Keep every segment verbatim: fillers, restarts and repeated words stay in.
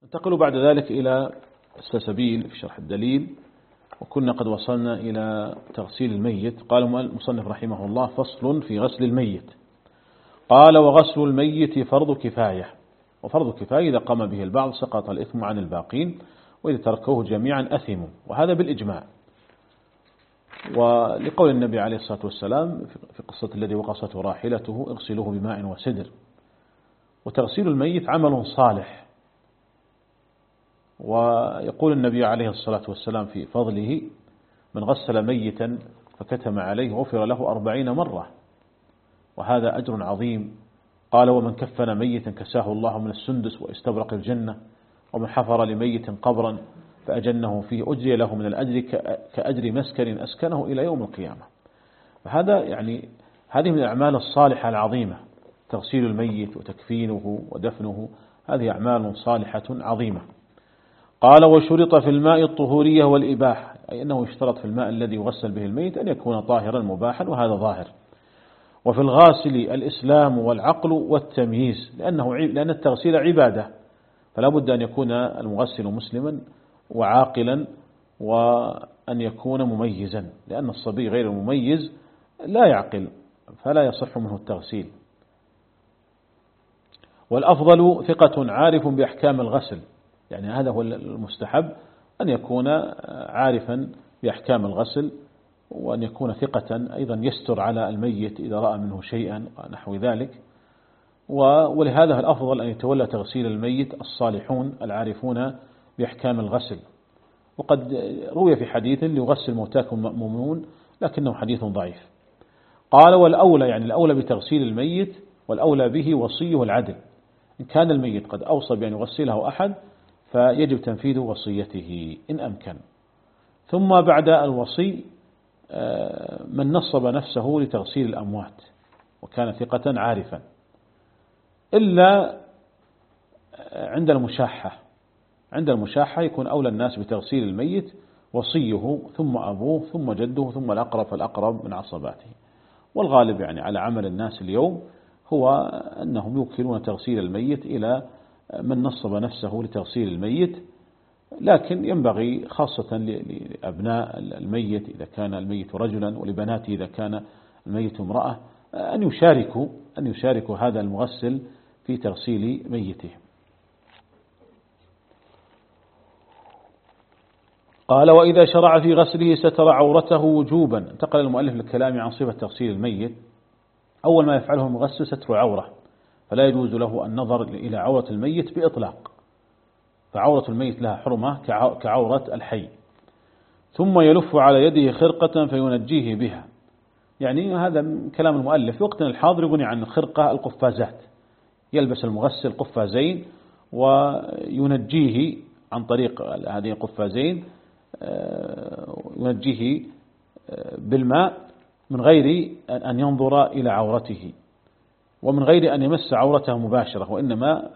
انتقل بعد ذلك إلى السلسبيل في شرح الدليل، وكنا قد وصلنا إلى تغسيل الميت. قال المصنف رحمه الله: فصل في غسل الميت. قال: وغسل الميت فرض كفاية، وفرض كفاية إذا قام به البعض سقط الإثم عن الباقين، وإذا تركوه جميعا أثموا، وهذا بالإجماع. ولقول النبي عليه الصلاة والسلام في قصة الذي وقصته راحلته: اغسلوه بماء وسدر. وتغسيل الميت عمل صالح، ويقول النبي عليه الصلاة والسلام في فضله: من غسل ميتا فكتم عليه غفر له أربعين مرة، وهذا أجر عظيم. قال: ومن كفن ميتا كساه الله من السندس واستبرق الجنة، ومن حفر لميت قبرا فأجنه فيه أجري له من الأجر كأجر مسكن أسكنه إلى يوم القيامة. فهذا يعني هذه من الأعمال الصالحة العظيمة، تغسيل الميت وتكفينه ودفنه، هذه أعمال صالحة عظيمة. قال: وشرط في الماء الطهورية والإباحة، أي أنه يشترط في الماء الذي يغسل به الميت أن يكون طاهرا مباحا، وهذا ظاهر. وفي الغاسل الإسلام والعقل والتمييز، لأنه لأن التغسيل عبادة، فلا بد أن يكون المغسل مسلما وعاقلا، وأن يكون مميزا، لأن الصبي غير المميز لا يعقل، فلا يصح منه التغسيل. والأفضل ثقة عارف بأحكام الغسل، يعني هذا هو المستحب، أن يكون عارفا بأحكام الغسل، وأن يكون ثقة أيضا يستر على الميت إذا رأى منه شيئا ونحو ذلك. ولهذا الأفضل أن يتولى تغسيل الميت الصالحون العارفون بأحكام الغسل. وقد روي في حديث: ليغسل موتاكم مأمومون، لكنه حديث ضعيف. قال: والأولى، يعني الأولى بتغسيل الميت والأولى به وصيه العدل، إن كان الميت قد أوصى بأن يغسله أحد فيجب تنفيذ وصيته إن أمكن. ثم بعد الوصي من نصب نفسه لتغسيل الأموات وكان ثقة عارفا، إلا عند المشاحة. عند المشاحة يكون أولى الناس بتغسيل الميت وصيه، ثم أبوه، ثم جده، ثم الأقرب فالأقرب من عصباته. والغالب يعني على عمل الناس اليوم هو أنهم يوكلون تغسيل الميت إلى من نصب نفسه لتغسيل الميت، لكن ينبغي خاصة لأبناء الميت إذا كان الميت رجلا، ولبناته إذا كان الميت امرأة، أن يشاركوا أن يشاركوا هذا المغسل في تغسيل ميته. قال: وإذا شرع في غسله ستر عورته وجوبا. انتقل المؤلف للكلام عن صفة تغسيل الميت. أول ما يفعله المغسل ستر عورة، فلا يجوز له النظر إلى عورة الميت بإطلاق، فعورة الميت لها حرمة كعورة الحي. ثم يلف على يده خرقة فينجيه بها، يعني هذا كلام المؤلف. وقتنا الحاضر يغني عن الخرقة القفازات، يلبس المغسل قفازين وينجيه عن طريق هذه القفازين، ينجيه بالماء من غير أن ينظر إلى عورته، ومن غير أن يمس عورته مباشرة، وإنما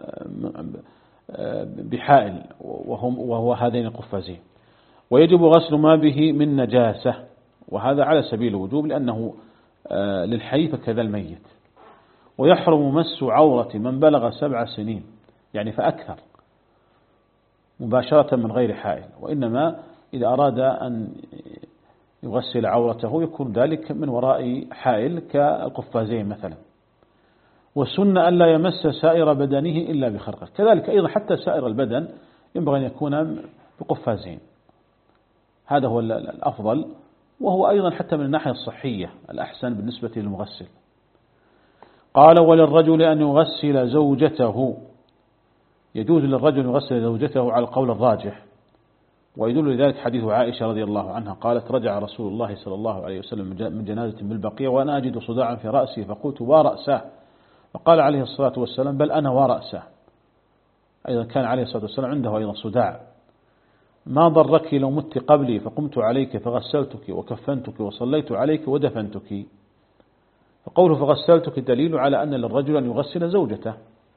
بحائل وهو هذين القفازين. ويجب غسل ما به من نجاسة، وهذا على سبيل الوجوب لأنه للحي فكذا الميت. ويحرم مس عورة من بلغ سبع سنين يعني فأكثر مباشرة من غير حائل، وإنما إذا أراد أن يغسل عورته يكون ذلك من وراء حائل كالقفازين مثلا. والسنة ألا يمس سائر بدنه إلا بخرقة، كذلك أيضا حتى سائر البدن ينبغي أن يكون بقفازين، هذا هو الأفضل، وهو أيضا حتى من الناحية الصحية الأحسن بالنسبة للمغسل. قال: وللرجل أن يغسل زوجته، يجوز للرجل يغسل زوجته على القول الراجح، ويدل لذلك حديث عائشة رضي الله عنها قالت: رجع رسول الله صلى الله عليه وسلم من جنازة بالبقيع وأنا أجد صداعا في رأسي، فقلت: ورأسه؟ فقال عليه الصلاة والسلام: بل أنا ورأسه. أيضا كان عليه الصلاة والسلام عنده أيضا صداع. ما ضرك لو مت قبلي فقمت عليك فغسلتك وكفنتك وصليت عليك ودفنتك. فقوله فغسلتك دليل على أن للرجل أن يغسل زوجته.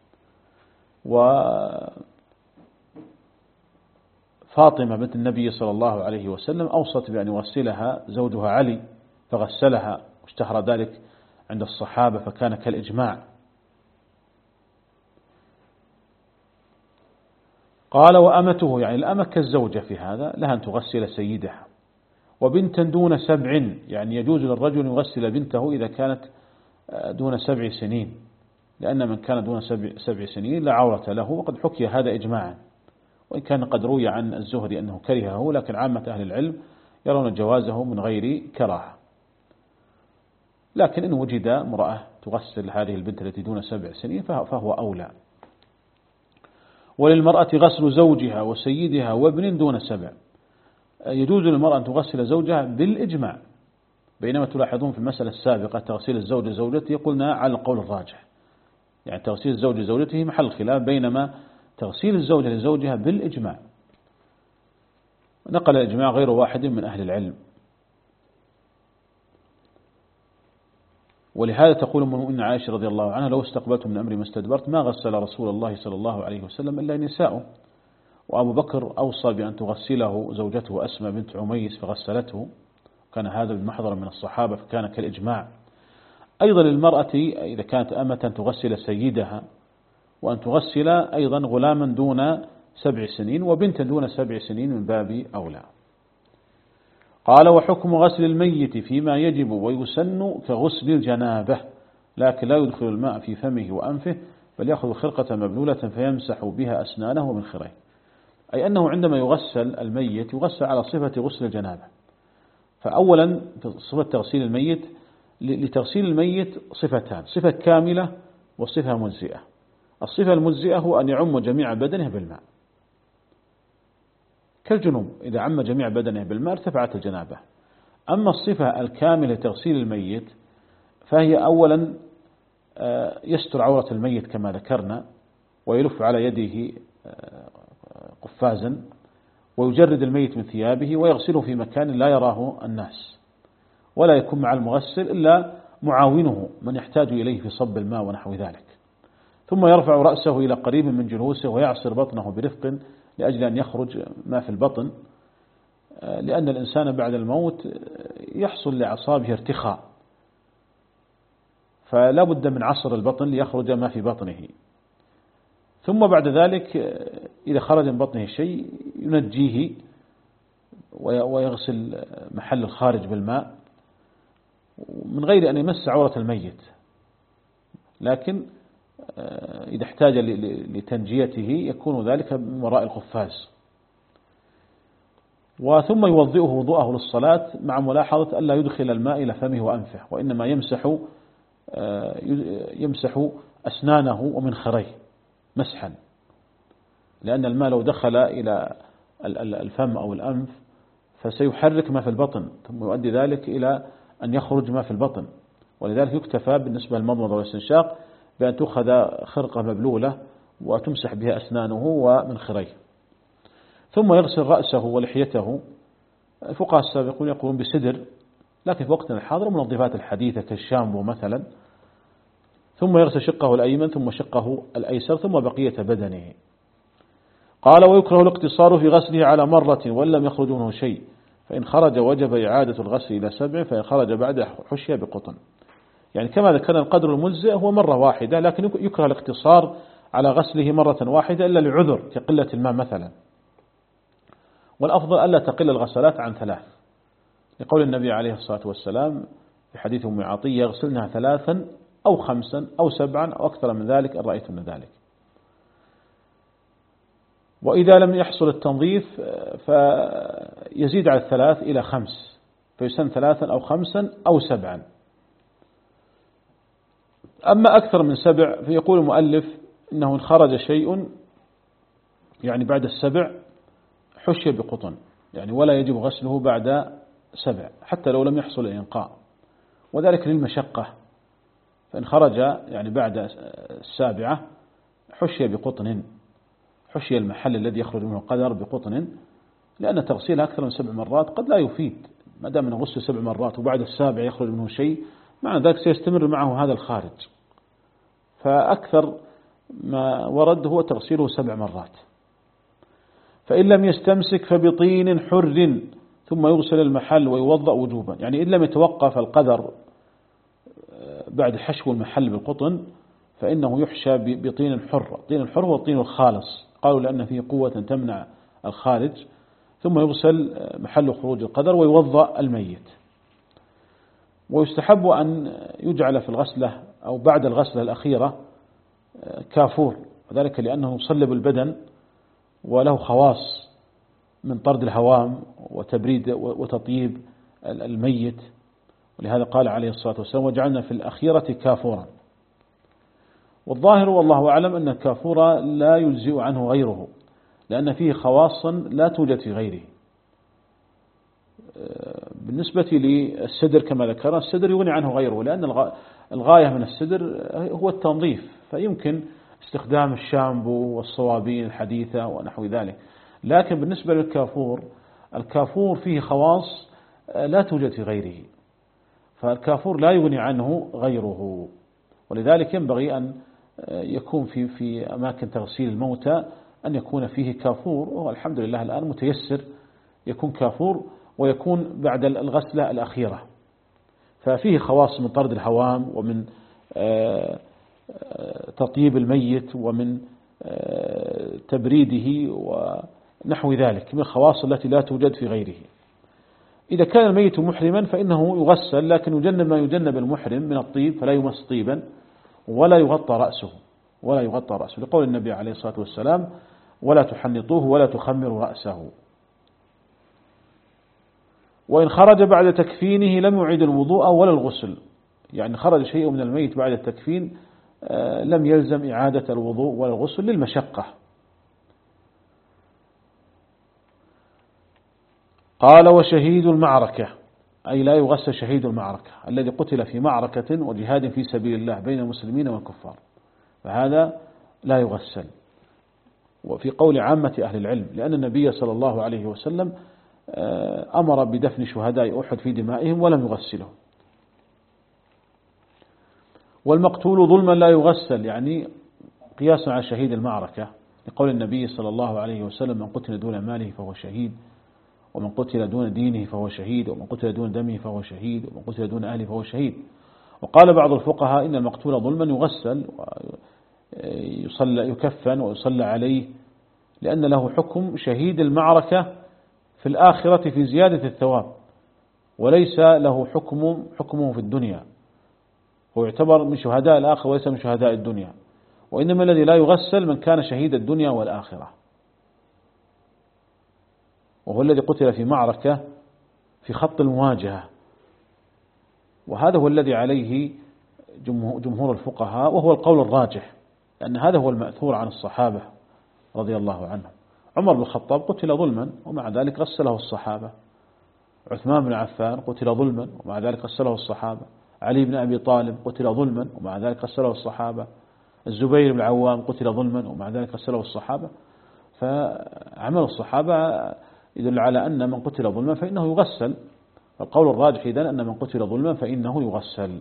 وفاطمة بنت النبي صلى الله عليه وسلم أوصت بأن يغسلها زوجها علي فغسلها، واشتهر ذلك عند الصحابة فكان كالإجماع. قال وأمته، يعني الأمة كالزوجة في هذا، لها أن تغسل سيدها. وبنتا دون سبع، يعني يجوز للرجل أن يغسل بنته إذا كانت دون سبع سنين، لأن من كان دون سبع, سبع سنين لا عورة له، وقد حكي هذا إجماعا، وإن كان قد روي عن الزهري أنه كرهه، لكن عامة أهل العلم يرون جوازه من غير كراهة. لكن إن وجد امرأة تغسل هذه البنت التي دون سبع سنين فهو أولى. وللمرأة غسل زوجها وسيدها وابن دون سبع، يجوز للمرأة أن تغسل زوجها بالإجماع، بينما تلاحظون في المسألة السابقة تغسيل الزوج زوجته قلنا على القول الراجح، يعني تغسيل الزوج زوجته محل خلاف، بينما تغسيل الزوجة لزوجها بالإجماع. نقل الإجماع غير واحد من أهل العلم. ولهذا تقول أم المؤمنين عائشة رضي الله عنها: لو استقبلت من أمري ما استدبرت ما غسل رسول الله صلى الله عليه وسلم إلا نساؤه. وأبو بكر أوصى بأن تغسله زوجته أسماء بنت عميس فغسلته، كان هذا بمحضر من الصحابة فكان كالإجماع. أيضا للمرأة إذا كانت أمة تغسل سيدها، وأن تغسل أيضا غلاما دون سبع سنين وبنتا دون سبع سنين من باب أولى. قال وحكم غسل الميت فيما يجب ويسن كغسل الجنابة، لكن لا يدخل الماء في فمه وأنفه، بل يأخذ خرقة مبلولة فيمسح بها أسنانه ومنخريه. أي أنه عندما يغسل الميت يغسل على صفة غسل الجنابة. فأولا صفة تغسيل الميت، لتغسيل الميت صفتان: صفة كاملة وصفة مجزئة. الصفة المجزئة هو أن يعم جميع بدنه بالماء كالجنوب، إذا عم جميع بدنه بالماء ارتفعت الجنابة. أما الصفة الكاملة لتغسيل الميت فهي أولا يستر عورة الميت كما ذكرنا، ويلف على يده قفازا، ويجرد الميت من ثيابه ويغسله في مكان لا يراه الناس، ولا يكون مع المغسل إلا معاونه من يحتاج إليه في صب الماء ونحو ذلك. ثم يرفع رأسه إلى قريب من جلوسه ويعصر بطنه برفق لأجل أن يخرج ما في البطن، لأن الإنسان بعد الموت يحصل لأعصابه ارتخاء، فلا بد من عصر البطن ليخرج ما في بطنه. ثم بعد ذلك إذا خرج من بطنه شيء ينجيه ويغسل محل الخارج بالماء من غير أن يمس عورة الميت، لكن إذا احتاج لتنجيته يكون ذلك من وراء القفاز. وثم يوضئه وضوءه للصلاة مع ملاحظة ألا يدخل الماء إلى فمه وأنفه، وإنما يمسح يمسح أسنانه ومنخريه مسحا، لأن الماء لو دخل إلى الفم أو الأنف فسيحرك ما في البطن، ثم يؤدي ذلك إلى أن يخرج ما في البطن. ولذلك يكتفى بالنسبة للمضمضة والاستنشاق بأن تأخذ خرقة مبلولة وتمسح بها أسنانه ومنخريه. ثم يغسل رأسه ولحيته. الفقهاء السابقون يقولون بسدر، لكن في وقتنا الحاضر منظفات الحديثة كالشامبو مثلا. ثم يغسل شقه الأيمن ثم شقه الأيسر ثم بقية بدنه. قال ويكره الاقتصار في غسله على مرة وإن لم يخرج منه شيء، فإن خرج وجب إعادة الغسل إلى سبع، فإن خرج بعد حشي بقطن. يعني كما ذكرنا القدر المجزئ هو مرة واحدة، لكن يكره الاقتصار على غسله مرة واحدة إلا لعذر كقلة الماء مثلا. والأفضل ألا تقل الغسلات عن ثلاث، لقول النبي عليه الصلاة والسلام في حديث أم عطية: يغسلنها ثلاثا أو خمسا أو سبعا أو أكثر من ذلك إن رأيتم ذلك. وإذا لم يحصل التنظيف فيزيد على الثلاث إلى خمس، فيسن ثلاثا أو خمسا أو سبعا. أما أكثر من سبع فيقول المؤلف إنه إن خرج شيء يعني بعد السبع حشي بقطن، يعني ولا يجب غسله بعد سبع حتى لو لم يحصل الإنقاء، وذلك للمشقة. فإن خرج يعني بعد السابعة حشي بقطن، حشي المحل الذي يخرج منه قدر بقطن، لأن تغسيل أكثر من سبع مرات قد لا يفيد، ما دام أنه غسل سبع مرات وبعد السابع يخرج منه شيء معنى ذلك سيستمر معه هذا الخارج. فأكثر ما ورد هو تغسيله سبع مرات. فإن لم يستمسك فبطين حر ثم يغسل المحل ويوضأ وجوبا، يعني إن لم يتوقف القدر بعد حشو المحل بالقطن فإنه يحشى بطين حر. الطين الحر هو الطين الخالص قالوا لأن فيه قوة تمنع الخارج، ثم يغسل محل خروج القدر ويوضأ الميت. ويستحب أن يجعل في الغسلة أو بعد الغسلة الأخيرة كافور، وذلك لأنه يصلب البدن وله خواص من طرد الهوام وتبريد وتطيب الميت، ولهذا قال عليه الصلاة والسلام وجعلنا في الأخيرة كافورا. والظاهر والله أعلم أن الكافور لا يجزئ عنه غيره، لأن فيه خواصا لا توجد في غيره. بالنسبة للسدر كما ذكرنا، السدر يغني عنه غيره، لأن الغاية من السدر هو التنظيف، فيمكن استخدام الشامبو والصوابين الحديثة ونحو ذلك. لكن بالنسبة للكافور، الكافور فيه خواص لا توجد في غيره، فالكافور لا يغني عنه غيره. ولذلك ينبغي أن يكون في في أماكن تغسيل الموتى أن يكون فيه كافور، والحمد لله الآن متيسر يكون كافور ويكون بعد الغسلة الأخيرة، ففيه خواص من طرد الهوام ومن تطيب الميت ومن تبريده ونحو ذلك من الخواص التي لا توجد في غيره. إذا كان الميت محرما فإنه يغسل، لكن يجنب ما يجنب المحرم من الطيب، فلا يمس طيبا ولا يغطى رأسه ولا يغطى رأسه لقول النبي عليه الصلاة والسلام ولا تحنطوه ولا تخمروا رأسه. وإن خرج بعد تكفينه لم يعيد الوضوء ولا الغسل، يعني خرج شيء من الميت بعد التكفين لم يلزم إعادة الوضوء ولا الغسل للمشقة. قال وشهيد المعركة، أي لا يغسل شهيد المعركة الذي قتل في معركة وجهاد في سبيل الله بين المسلمين والكفار، فهذا لا يغسل. وفي قول عامة أهل العلم، لأن النبي صلى الله عليه وسلم أمر بدفن شهداء أحد في دمائهم ولم يغسلهم. والمقتول ظلما لا يغسل، يعني قياسا على شهيد المعركة، لقول النبي صلى الله عليه وسلم من قتل دون ماله فهو شهيد، ومن قتل دون دينه فهو شهيد، ومن قتل دون دمه فهو شهيد، ومن قتل دون أهله فهو شهيد. وقال بعض الفقهاء إن المقتول ظلما يغسل ويصلى يكفن ويصلى عليه، لأن له حكم شهيد المعركة في الآخرة في زيادة الثواب، وليس له حكم حكمه في الدنيا، هو يعتبر من شهداء الآخرة وليس من شهداء الدنيا. وإنما الذي لا يغسل من كان شهيد الدنيا والآخرة، وهو الذي قتل في معركة في خط المواجهة، وهذا هو الذي عليه جمهور الفقهاء، وهو القول الراجح، لأن هذا هو المأثور عن الصحابة رضي الله عنهم. عمر بن الخطاب قتل ظلما ومع ذلك غسله الصحابة، عثمان بن عفان قتل ظلما ومع ذلك غسله الصحابة، علي بن أبي طالب قتل ظلما ومع ذلك غسله الصحابة، الزبير بن العوام قتل ظلما ومع ذلك غسله الصحابة. فعمل الصحابة يدل على أن من قتل ظلما فإنه يغسل. القول الراجح إذن أن من قتل ظلما فإنه يغسل.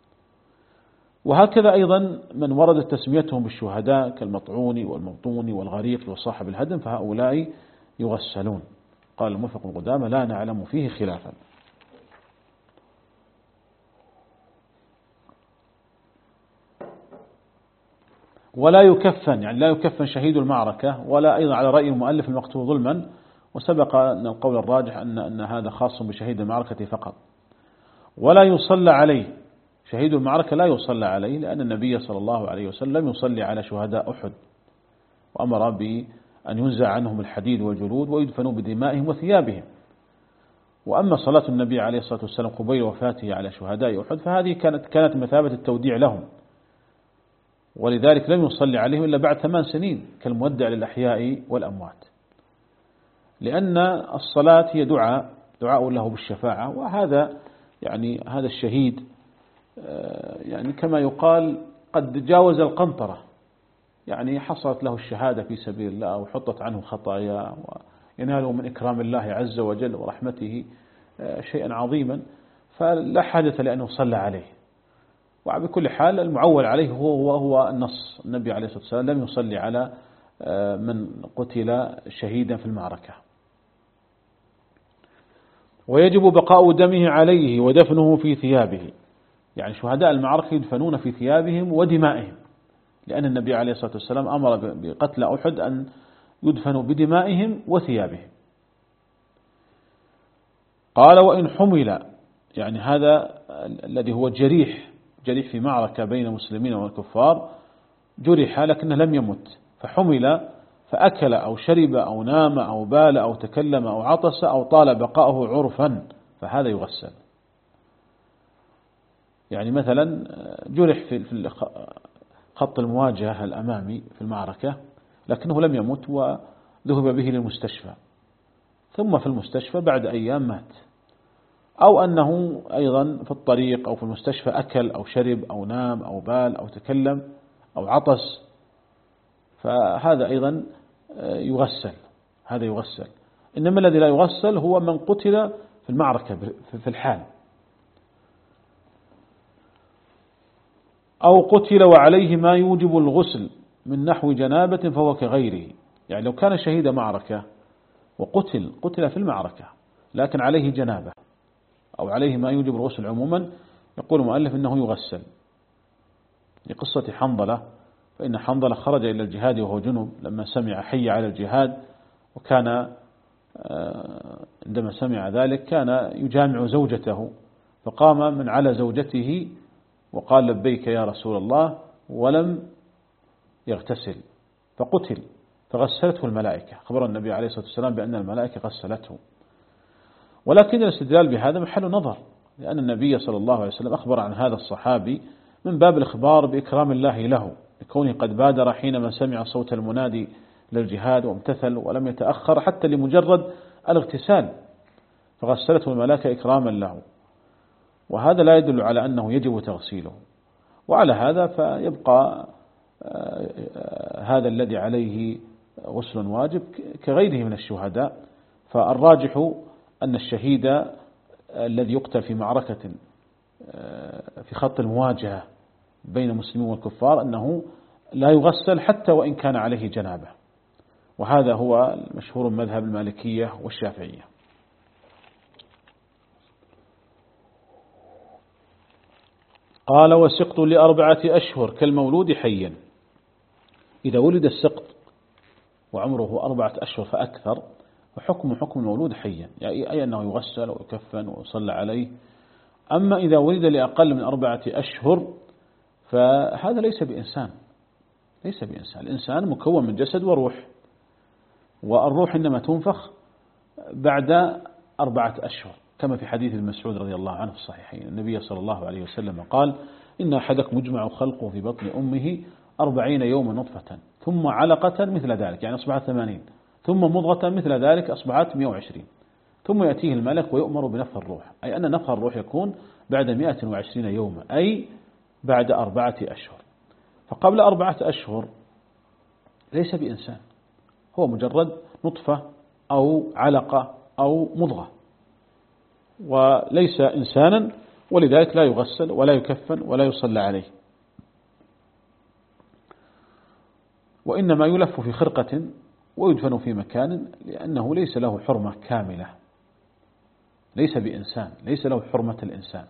وهكذا أيضا من ورد تسميتهم بالشهداء كالمطعون والمبطون والغريق وصاحب الهدم، فهؤلاء يغسلون. قال الموفق بن قدامة لا نعلم فيه خلافا. ولا يكفن، يعني لا يكفن شهيد المعركة، ولا أيضا على رأي المؤلف المقتول ظلما، وسبق أن القول الراجح أن, أن هذا خاص بشهيد المعركة فقط. ولا يصلى عليه، شهيد المعركة لا يصلى عليه، لأن النبي صلى الله عليه وسلم يصلي على شهداء أحد، وأمر بأن ينزع عنهم الحديد والجلود ويدفنوا بدمائهم وثيابهم. وأما صلاة النبي عليه الصلاة والسلام قبيل وفاته على شهداء أحد فهذه كانت كانت مثابة التوديع لهم، ولذلك لم يصلي عليهم إلا بعد ثمان سنين كالمودع للأحياء والأموات، لأن الصلاة هي دعاء دعاء له بالشفاعة. وهذا يعني هذا الشهيد يعني كما يقال قد جاوز القنطرة، يعني حصلت له الشهادة في سبيل الله وحطت عنه خطايا، ويناله من إكرام الله عز وجل ورحمته شيئا عظيما، فلا حاجة لأنه صلى عليه. وبكل حال المعول عليه هو هو النص، النبي عليه الصلاة والسلام لم يصلي على من قتل شهيدا في المعركة. ويجب بقاء دمه عليه ودفنه في ثيابه، يعني شهداء المعركة يدفنون في ثيابهم ودمائهم، لأن النبي عليه الصلاة والسلام أمر بقتل أحد أن يدفن بدمائهم وثيابهم. قال وإن حمل، يعني هذا الذي هو جريح جريح في معركة بين المسلمين والكفار، جرح لكنه لم يمت، فحمل فأكل أو شرب أو نام أو بال أو تكلم أو عطس أو طال بقاؤه عرفا، فهذا يغسل. يعني مثلا جرح في خط المواجهة الأمامي في المعركة لكنه لم يمت وذهب به للمستشفى، ثم في المستشفى بعد أيام مات، أو أنه أيضا في الطريق أو في المستشفى أكل أو شرب أو نام أو بال أو تكلم أو عطس، فهذا أيضا يغسل، هذا يغسل. إنما الذي لا يغسل هو من قتل في المعركة في الحال، أو قتل وعليه ما يوجب الغسل من نحو جنابة فهو كغيره. يعني لو كان شهيد معركة وقتل قتل في المعركة لكن عليه جنابة أو عليه ما يوجب الغسل عموما، يقول المؤلف إنه يغسل. لقصة حنظلة، فإن حنظلة خرج إلى الجهاد وهو جنب لما سمع حي على الجهاد، وكان عندما سمع ذلك كان يجامع زوجته، فقام من على زوجته وقال لبيك يا رسول الله، ولم يغتسل فقتل، فغسلته الملائكة. خبر النبي عليه الصلاة والسلام بأن الملائكة غسلته. ولكن الاستدلال بهذا محل نظر، لأن النبي صلى الله عليه وسلم أخبر عن هذا الصحابي من باب الإخبار بإكرام الله له، لكونه قد بادر حينما سمع صوت المنادي للجهاد وامتثل ولم يتأخر حتى لمجرد الاغتسال، فغسلته الملائكة إكراما له. وهذا لا يدل على أنه يجب تغسيله. وعلى هذا فيبقى هذا الذي عليه غسل واجب كغيره من الشهداء. فالراجح أن الشهيد الذي يقتل في معركة في خط المواجهة بين المسلمين والكفار أنه لا يغسل حتى وإن كان عليه جنابة، وهذا هو المشهور من مذهب المالكية والشافعية. قال وسقط لأربعة أشهر كالمولود حيا. إذا ولد السقط وعمره أربعة أشهر فأكثر فحكم حكم المولود حيا، يعني أي أنه يغسل ويكفن ويصلى عليه. أما إذا ولد لأقل من أربعة أشهر فهذا ليس بإنسان، ليس بإنسان. الإنسان مكون من جسد وروح، والروح إنما تنفخ بعد أربعة أشهر، كما في حديث ابن مسعود رضي الله عنه في الصحيحين. النبي صلى الله عليه وسلم قال إن أحدكم مجمع خلقه في بطن أمه أربعين يوما نطفة ثم علقة مثل ذلك، يعني أصبحت ثمانين، ثم مضغة مثل ذلك أصبحت مئة وعشرين، ثم يأتيه الملك ويؤمر بنفخ الروح، أي أن نفخ الروح يكون بعد مئة وعشرين يوما، أي بعد أربعة أشهر. فقبل أربعة أشهر ليس بإنسان، هو مجرد نطفة أو علقة أو مضغة، وليس إنسانا، ولذلك لا يغسل ولا يكفن ولا يصلى عليه، وإنما يلف في خرقة ويدفن في مكان، لأنه ليس له حرمة كاملة، ليس بإنسان، ليس له حرمة الإنسان.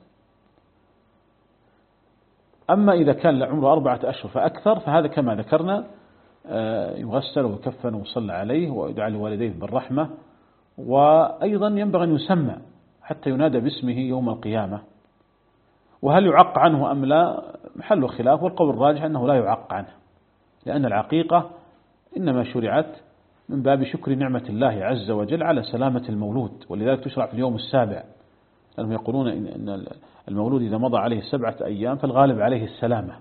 أما إذا كان عمره أربعة أشهر فأكثر فهذا كما ذكرنا يغسل ويكفن ويصلى عليه ويدعى لوالديه بالرحمة، وأيضا ينبغي أن يسمى حتى ينادى باسمه يوم القيامة. وهل يعق عنه أم لا محل خلاف، والقول الراجح أنه لا يعق عنه، لأن العقيقة إنما شرعت من باب شكر نعمة الله عز وجل على سلامة المولود، ولذلك تشرع في اليوم السابع، لأنهم يقولون إن المولود إذا مضى عليه سبعة أيام فالغالب عليه السلامة،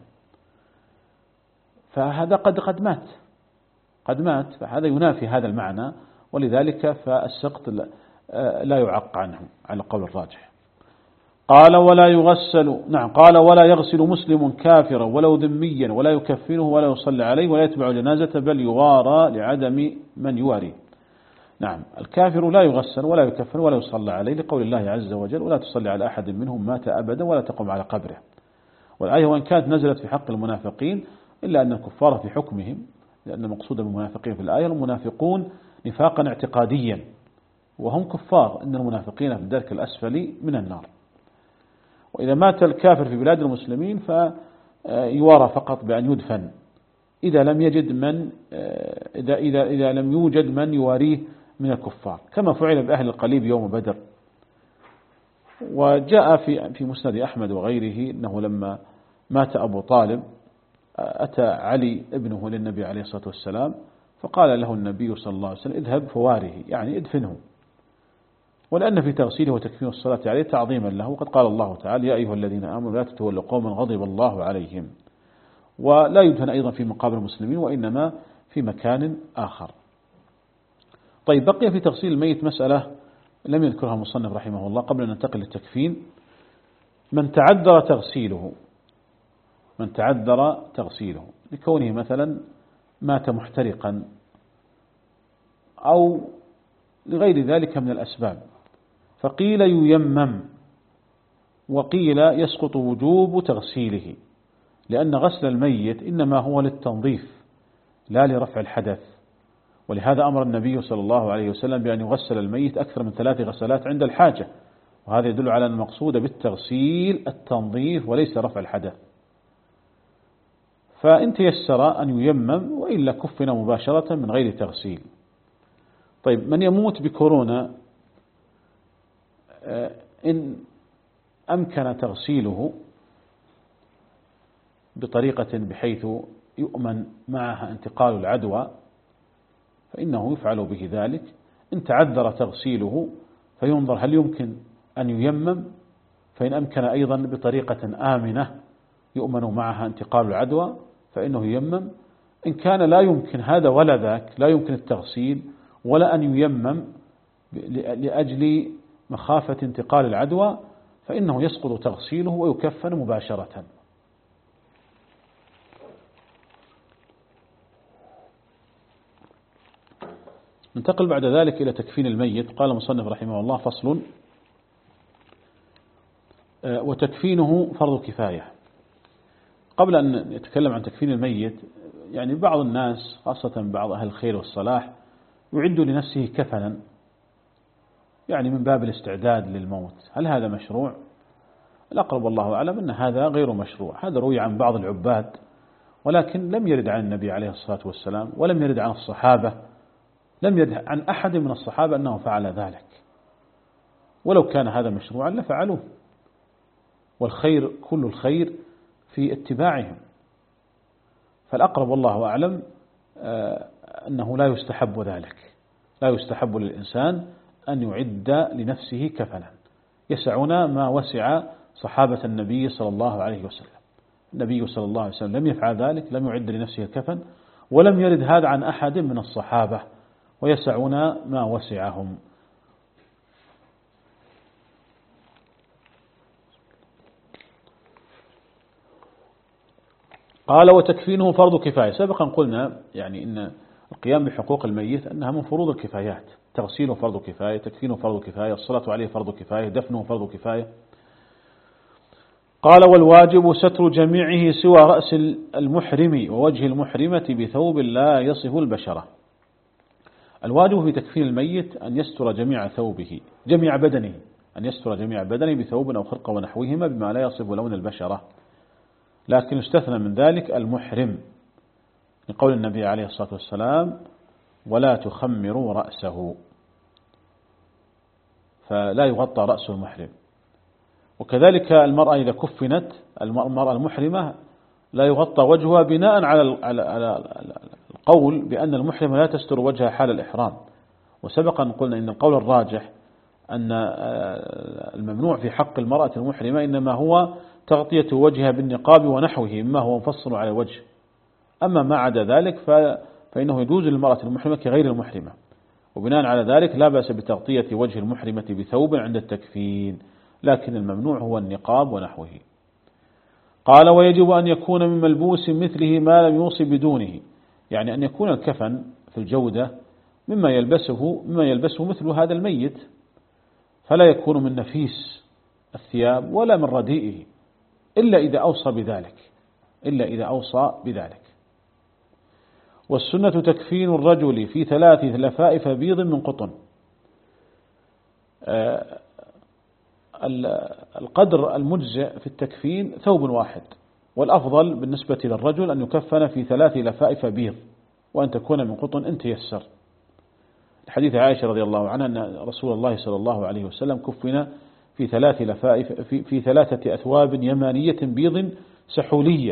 فهذا قد قد مات قد مات فهذا ينافي هذا المعنى، ولذلك فالسقط لا يعق عنه على قول الراجح. قال ولا يغسل، نعم قال ولا يغسل مسلم كافرا ولو ذميا ولا يكفنه ولا يصلي عليه ولا يتبع جنازته بل يغارى لعدم من يواريه. نعم الكافر لا يغسل ولا يكفن ولا يصلى عليه، لقول الله عز وجل ولا تصلي على أحد منهم مات أبدا ولا تقم على قبره. والآية وإن كانت نزلت في حق المنافقين إلا أن الكفار في حكمهم، لأن المقصود بالمنافقين في الآية المنافقون نفاقا اعتقاديا، وهم كفار، إن المنافقين في الدرك الأسفل من النار. وإذا مات الكافر في بلاد المسلمين فيوارى فقط بأن يدفن إذا لم يجد من إذا إذا إذا لم يوجد من يواريه من الكفار، كما فعل بأهل القليب يوم بدر. وجاء في في مسند أحمد وغيره أنه لما مات أبو طالب أتى علي ابنه للنبي عليه الصلاة والسلام فقال له النبي صلى الله عليه وسلم اذهب فواره، يعني ادفنه، ولأن في تغسيله وتكفينه الصلاة عليه تعظيما له، وقد قال الله تعالى يا أيها الذين آمنوا لا تتولوا قوما غضب الله عليهم. ولا يدفن أيضا في مقابر المسلمين وإنما في مكان آخر. طيب، بقي في تغسيل الميت مسألة لم يذكرها المصنف رحمه الله قبل أن ننتقل للتكفين. من تعذر تغسيله من تعذر تغسيله لكونه مثلا مات محترقا أو لغير ذلك من الأسباب، فقيل ييمم وقيل يسقط وجوب تغسيله، لأن غسل الميت إنما هو للتنظيف لا لرفع الحدث. ولهذا أمر النبي صلى الله عليه وسلم بأن يغسل الميت أكثر من ثلاث غسلات عند الحاجة، وهذا يدل على أن المقصود بالتغسيل التنظيف وليس رفع الحدث. فإن تيسر أن ييمم، وإلا كفن مباشرة من غير تغسيل. طيب، من يموت بكورونا إن أمكن تغسيله بطريقة بحيث يؤمن معها انتقال العدوى فإنه يفعل به ذلك. إن تعذر تغسيله فينظر هل يمكن أن ييمم، فإن أمكن أيضا بطريقة آمنة يؤمن معها انتقال العدوى فإنه ييمم. إن كان لا يمكن هذا ولا ذاك، لا يمكن التغسيل ولا أن ييمم لأجل مخافة انتقال العدوى، فإنه يسقط تغسيله ويكفن مباشرة. ننتقل بعد ذلك إلى تكفين الميت. قال المصنف رحمه الله: فصل: وتكفينه فرض كفاية. قبل أن يتكلم عن تكفين الميت، يعني بعض الناس خاصة بعض أهل الخير والصلاح يعد لنفسه كفنا، يعني من باب الاستعداد للموت. هل هذا مشروع؟ الأقرب والله أعلم أن هذا غير مشروع. هذا روي عن بعض العباد، ولكن لم يرد عن النبي عليه الصلاة والسلام، ولم يرد عن الصحابة، لم يرد عن أحد من الصحابة أنه فعل ذلك. ولو كان هذا مشروعا لفعلوه، والخير كل الخير في اتباعهم. فالأقرب والله أعلم أنه لا يستحب ذلك، لا يستحب للإنسان أن يعد لنفسه كفنا. يسعنا ما وسع صحابة النبي صلى الله عليه وسلم. النبي صلى الله عليه وسلم لم يفعل ذلك، لم يعد لنفسه الكفن، ولم يرد هذا عن أحد من الصحابة، ويسعنا ما وسعهم. قال: وتكفينه فرض كفاية. سبقا قلنا يعني إن القيام بحقوق الميت أنها من فروض الكفايات. تغسيله فرض كفاية، تكفينه فرض كفاية، الصلاة عليه فرض كفاية، دفنه فرض كفاية. قال: والواجب ستر جميعه سوى رأس المحرم ووجه المحرمة بثوب لا يصف البشرة. الواجب في تكفين الميت أن يستر جميع ثوبه، جميع بدنه، أن يستر جميع بدنه بثوب أو خرقة ونحوهما بما لا يصف لون البشرة، لكن استثنى من ذلك المحرم لقول النبي عليه الصلاة والسلام: ولا تخمروا رأسه، فلا يغطى رأس المحرم. وكذلك المرأة إذا كفنت، المرأة المحرمة لا يغطى وجهها بناء على القول بأن المحرمة لا تستر وجهها حال الإحرام. وسبقا قلنا إن القول الراجح أن الممنوع في حق المرأة المحرمة إنما هو تغطية وجهها بالنقاب ونحوه مما هو مفصل على الوجه. أما ما عدا ذلك فإنه يجوز للمرأة المحرمة كغير المحرمة، وبناء على ذلك لا بأس بتغطية وجه المحرمة بثوب عند التكفين، لكن الممنوع هو النقاب ونحوه. قال: ويجب أن يكون من ملبوس مثله ما لم يوصي بدونه، يعني أن يكون الكفن في الجودة مما يلبسه مما يلبسه مثل هذا الميت، فلا يكون من نفيس الثياب ولا من رديئه، إلا إذا أوصى بذلك إلا إذا أوصى بذلك. والسنة تكفين الرجل في ثلاث لفائف بيض من قطن. القدر المجزئ في التكفين ثوب واحد، والأفضل بالنسبة للرجل أن يكفن في ثلاث لفائف بيض، وأن تكون من قطن إن تيسر. حديث عائشة رضي الله عنها أن رسول الله صلى الله عليه وسلم كفن في ثلاث لفائف في, في ثلاثة أثواب يمانية بيض سحولية،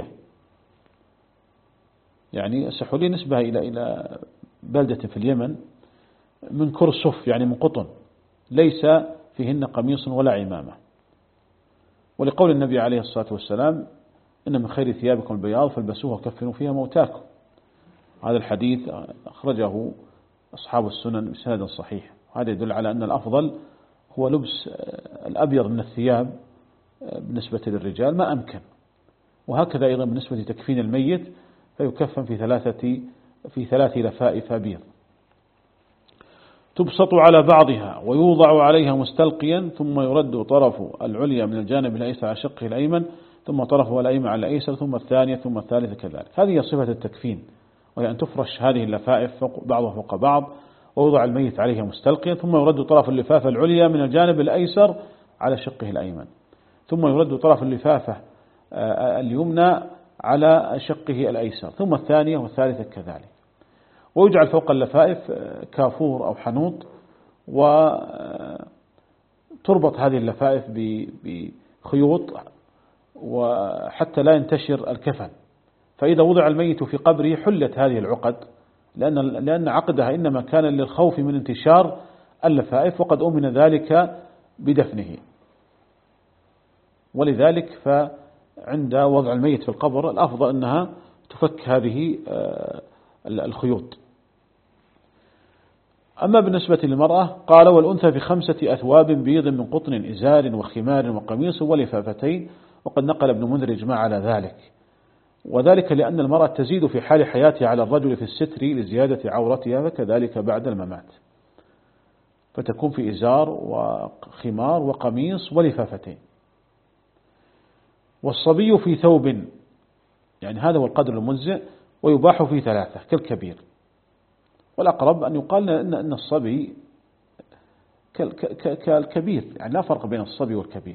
يعني السحولية نسبة إلى إلى بلدة في اليمن، من كرسف يعني من قطن، ليس فيهن قميص ولا عمامة. ولقول النبي عليه الصلاة والسلام إن من خير ثيابكم البياض فالبسوها وكفنوا فيها موتاكم. هذا الحديث أخرجه أصحاب السنن بسند صحيح. هذا يدل على أن الأفضل هو لبس الأبيض من الثياب بالنسبة للرجال ما أمكن. وهكذا أيضا بالنسبة لتكفين الميت فيكفن في ثلاثة في ثلاث لفائف بيض تبسط على بعضها ويوضع عليها مستلقيا، ثم يرد طرف العليا من الجانب الأيسر على شقه الأيمن، ثم طرفه الأيمن على الأيسر، ثم الثانية، ثم الثالثة كذلك. هذه صفة التكفين، وهي أن تفرش هذه اللفائف بعضها فوق بعض ويوضع الميت عليها مستلقيا، ثم يرد طرف اللفافة العليا من الجانب الأيسر على شقه الأيمن، ثم يرد طرف اللفافة اليمنى على شقه الأيسر، ثم الثانية والثالثة كذلك. ويجعل فوق اللفائف كافور أو حنوط، وتربط هذه اللفائف بخيوط وحتى لا ينتشر الكفن. فإذا وضع الميت في قبره حلت هذه العقد، لأن لأن عقدها إنما كان للخوف من انتشار اللفائف، وقد أمن ذلك بدفنه. ولذلك فعند وضع الميت في القبر الأفضل أنها تفك هذه الخيوط. أما بالنسبة للمرأة قال: والأنثى في خمسة أثواب بيض من قطن إزار وخمار وقميص ولفافتين. وقد نقل ابن منذر إجماع على ذلك، وذلك لأن المرأة تزيد في حال حياتها على الرجل في الستر لزيادة عورتها، فكذلك بعد الممات، فتكون في إزار وخمار وقميص ولفافتين. والصبي في ثوب، يعني هذا هو القدر المجزئ، ويباح في ثلاثة كالكبير. والأقرب أن يقال أن الصبي كالكبير، يعني لا فرق بين الصبي والكبير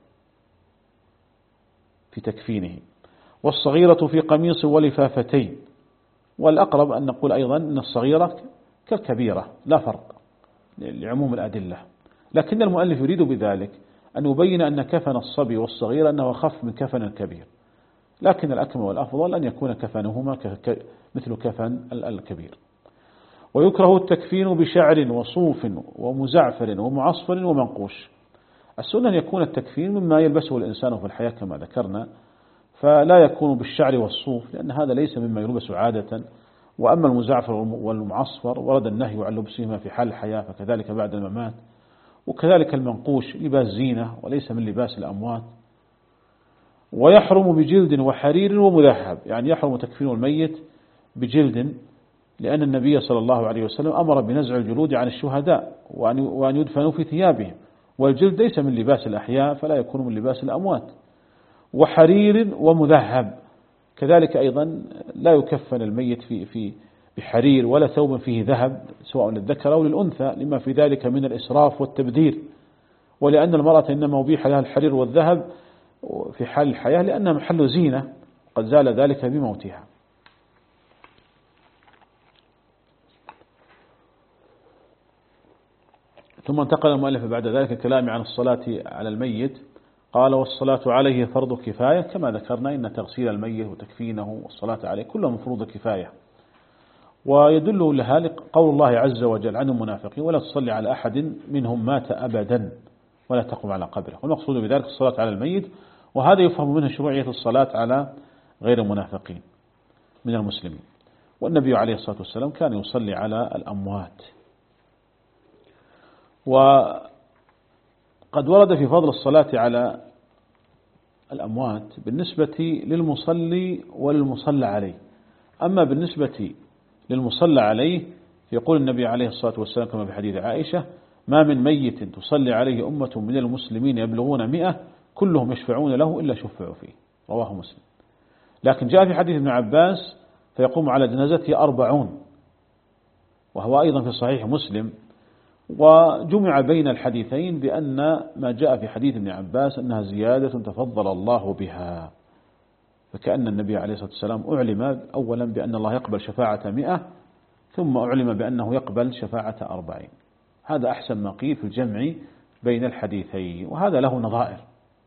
في تكفينه. والصغيرة في قميص ولفافتين. والأقرب أن نقول أيضا أن الصغيرة كالكبيرة لا فرق لعموم الأدلة، لكن المؤلف يريد بذلك أن يبين أن كفن الصبي والصغير أنه أخف من كفن الكبير، لكن الأكمل والأفضل أن يكون كفنهما مثل كفن الكبير. ويكره التكفين بشعر وصوف ومزعفر ومعصفر ومنقوش. السنة أن يكون التكفين مما يلبسه الإنسان في الحياة كما ذكرنا، فلا يكون بالشعر والصوف لأن هذا ليس مما يلبس عادة. وأما المزعفر والمعصفر ورد النهي عن لبسهما في حال الحياة، فكذلك بعد الممات. وكذلك المنقوش لباس زينة وليس من لباس الأموات. ويحرم بجلد وحرير ومذهب، يعني يحرم تكفين الميت بجلد، لأن النبي صلى الله عليه وسلم أمر بنزع الجلود عن الشهداء وأن يدفنوا في ثيابهم، والجلد ليس من لباس الأحياء فلا يكون من لباس الأموات. وحرير ومذهب كذلك أيضا لا يكفن الميت في في بحرير ولا ثوب فيه ذهب سواء للذكر أو للأنثى، لما في ذلك من الإسراف والتبذير، ولأن المرأة إنما أبيح لها الحرير والذهب في حال الحياة لأنها محل زينة، قد زال ذلك بموتها. ثم انتقل المؤلف بعد ذلك الكلام عن الصلاة على الميت. قال: والصلاة عليه فرض كفاية، كما ذكرنا إن تغسيل الميت وتكفينه والصلاة عليه كلهم فروض كفاية. ويدل لها قول الله عز وجل عن المنافقين: ولا تصلي على أحد منهم مات أبدا ولا تقم على قبره. والمقصود بذلك الصلاة على الميت، وهذا يفهم منه شروعية الصلاة على غير المنافقين من المسلمين. والنبي عليه الصلاة والسلام كان يصلي على الأموات. وقد ورد في فضل الصلاة على الأموات بالنسبة للمصلي وللمصلى عليه. أما بالنسبة للمصلى عليه يقول النبي عليه الصلاة والسلام كما في حديث عائشة: ما من ميت تصلي عليه أمة من المسلمين يبلغون مئة كلهم يشفعون له إلا شفعوا فيه، رواه مسلم. لكن جاء في حديث ابن عباس: فيقوم على جنازته أربعون، وهو أيضا في صحيح مسلم. وجمع بين الحديثين بأن ما جاء في حديث ابن عباس أنها زيادة تفضل الله بها، فكأن النبي عليه الصلاة والسلام أعلم أولا بأن الله يقبل شفاعة مئة، ثم أعلم بأنه يقبل شفاعة أربعين. هذا أحسن ما قيل في الجمع بين الحديثين، وهذا له نظائر.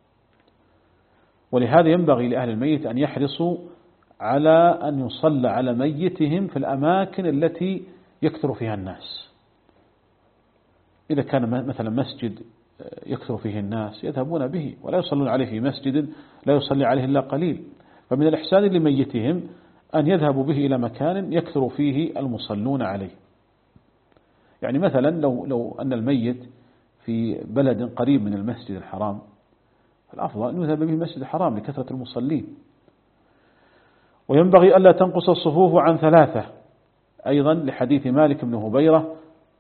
ولهذا ينبغي لأهل الميت أن يحرصوا على أن يصلى على ميتهم في الأماكن التي يكثر فيها الناس. إذا كان مثلا مسجد يكثر فيه الناس يذهبون به ولا يصلون عليه في مسجد لا يصلي عليه إلا قليل، فمن الإحسان لميتهم أن يذهبوا به إلى مكان يكثر فيه المصلون عليه. يعني مثلا لو, لو أن الميت في بلد قريب من المسجد الحرام، الأفضل أن يذهب به المسجد الحرام لكثرة المصلين. وينبغي ألا تنقص الصفوف عن ثلاثة، أيضا لحديث مالك بن هبيرة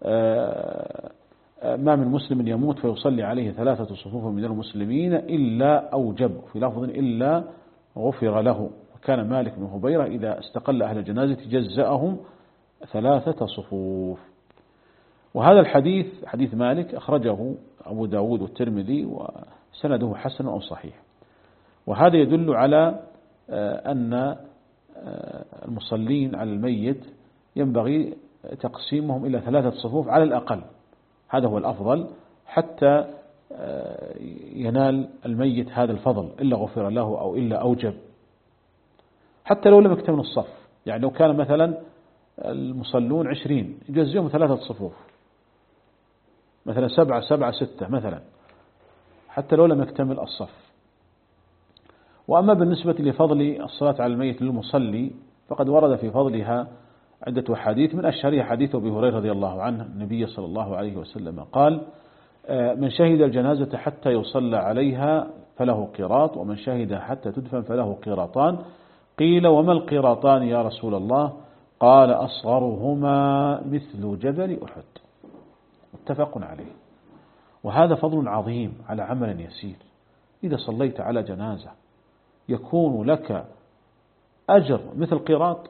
ما من مسلم يموت فيصلي عليه ثلاثة صفوف من المسلمين إلا أوجب، في لفظ إلا غفر له. وكان مالك بن هبيرة إذا استقل أهل الجنازة جزأهم ثلاثة صفوف. وهذا الحديث حديث مالك أخرجه أبو داود والترمذي وسنده حسن أو صحيح. وهذا يدل على أن المصلين على الميت ينبغي تقسيمهم إلى ثلاثة صفوف على الأقل، هذا هو الأفضل حتى ينال الميت هذا الفضل، إلا غفر له أو إلا أوجب، حتى لو لم يكتمل الصف. يعني لو كان مثلا المصلون عشرين يجزيهم ثلاثة صفوف، مثلا سبعة سبعة ستة مثلا، حتى لو لم يكتمل الصف. وأما بالنسبة لفضل الصلاة على الميت للمصلي فقد ورد في فضلها عدة حديث، من أشهرها حديث أبي هريرة رضي الله عنه النبي صلى الله عليه وسلم قال: من شهد الجنازة حتى يصلى عليها فله قيراط، ومن شهد حتى تدفن فله قيراطان. قيل: وما القيراطان يا رسول الله؟ قال: أصغرهما مثل جبل أحد. متفق عليه. وهذا فضل عظيم على عمل يسير. إذا صليت على جنازة يكون لك أجر مثل قيراط،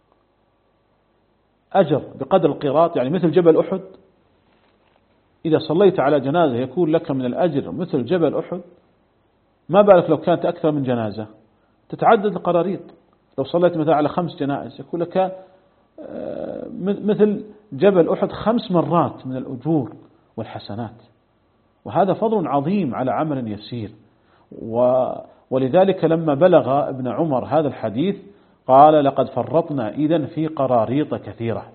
أجر بقدر القيراط، يعني مثل جبل أحد. إذا صليت على جنازة يكون لك من الأجر مثل جبل أحد، ما بالك لو كانت أكثر من جنازة تتعدد القراريط. لو صليت مثلا على خمس جنائز يكون لك مثل جبل أحد خمس مرات من الأجور والحسنات. وهذا فضل عظيم على عمل يسير. ولذلك لما بلغ ابن عمر هذا الحديث قال: لقد فرطنا إذن في قراريط كثيرة.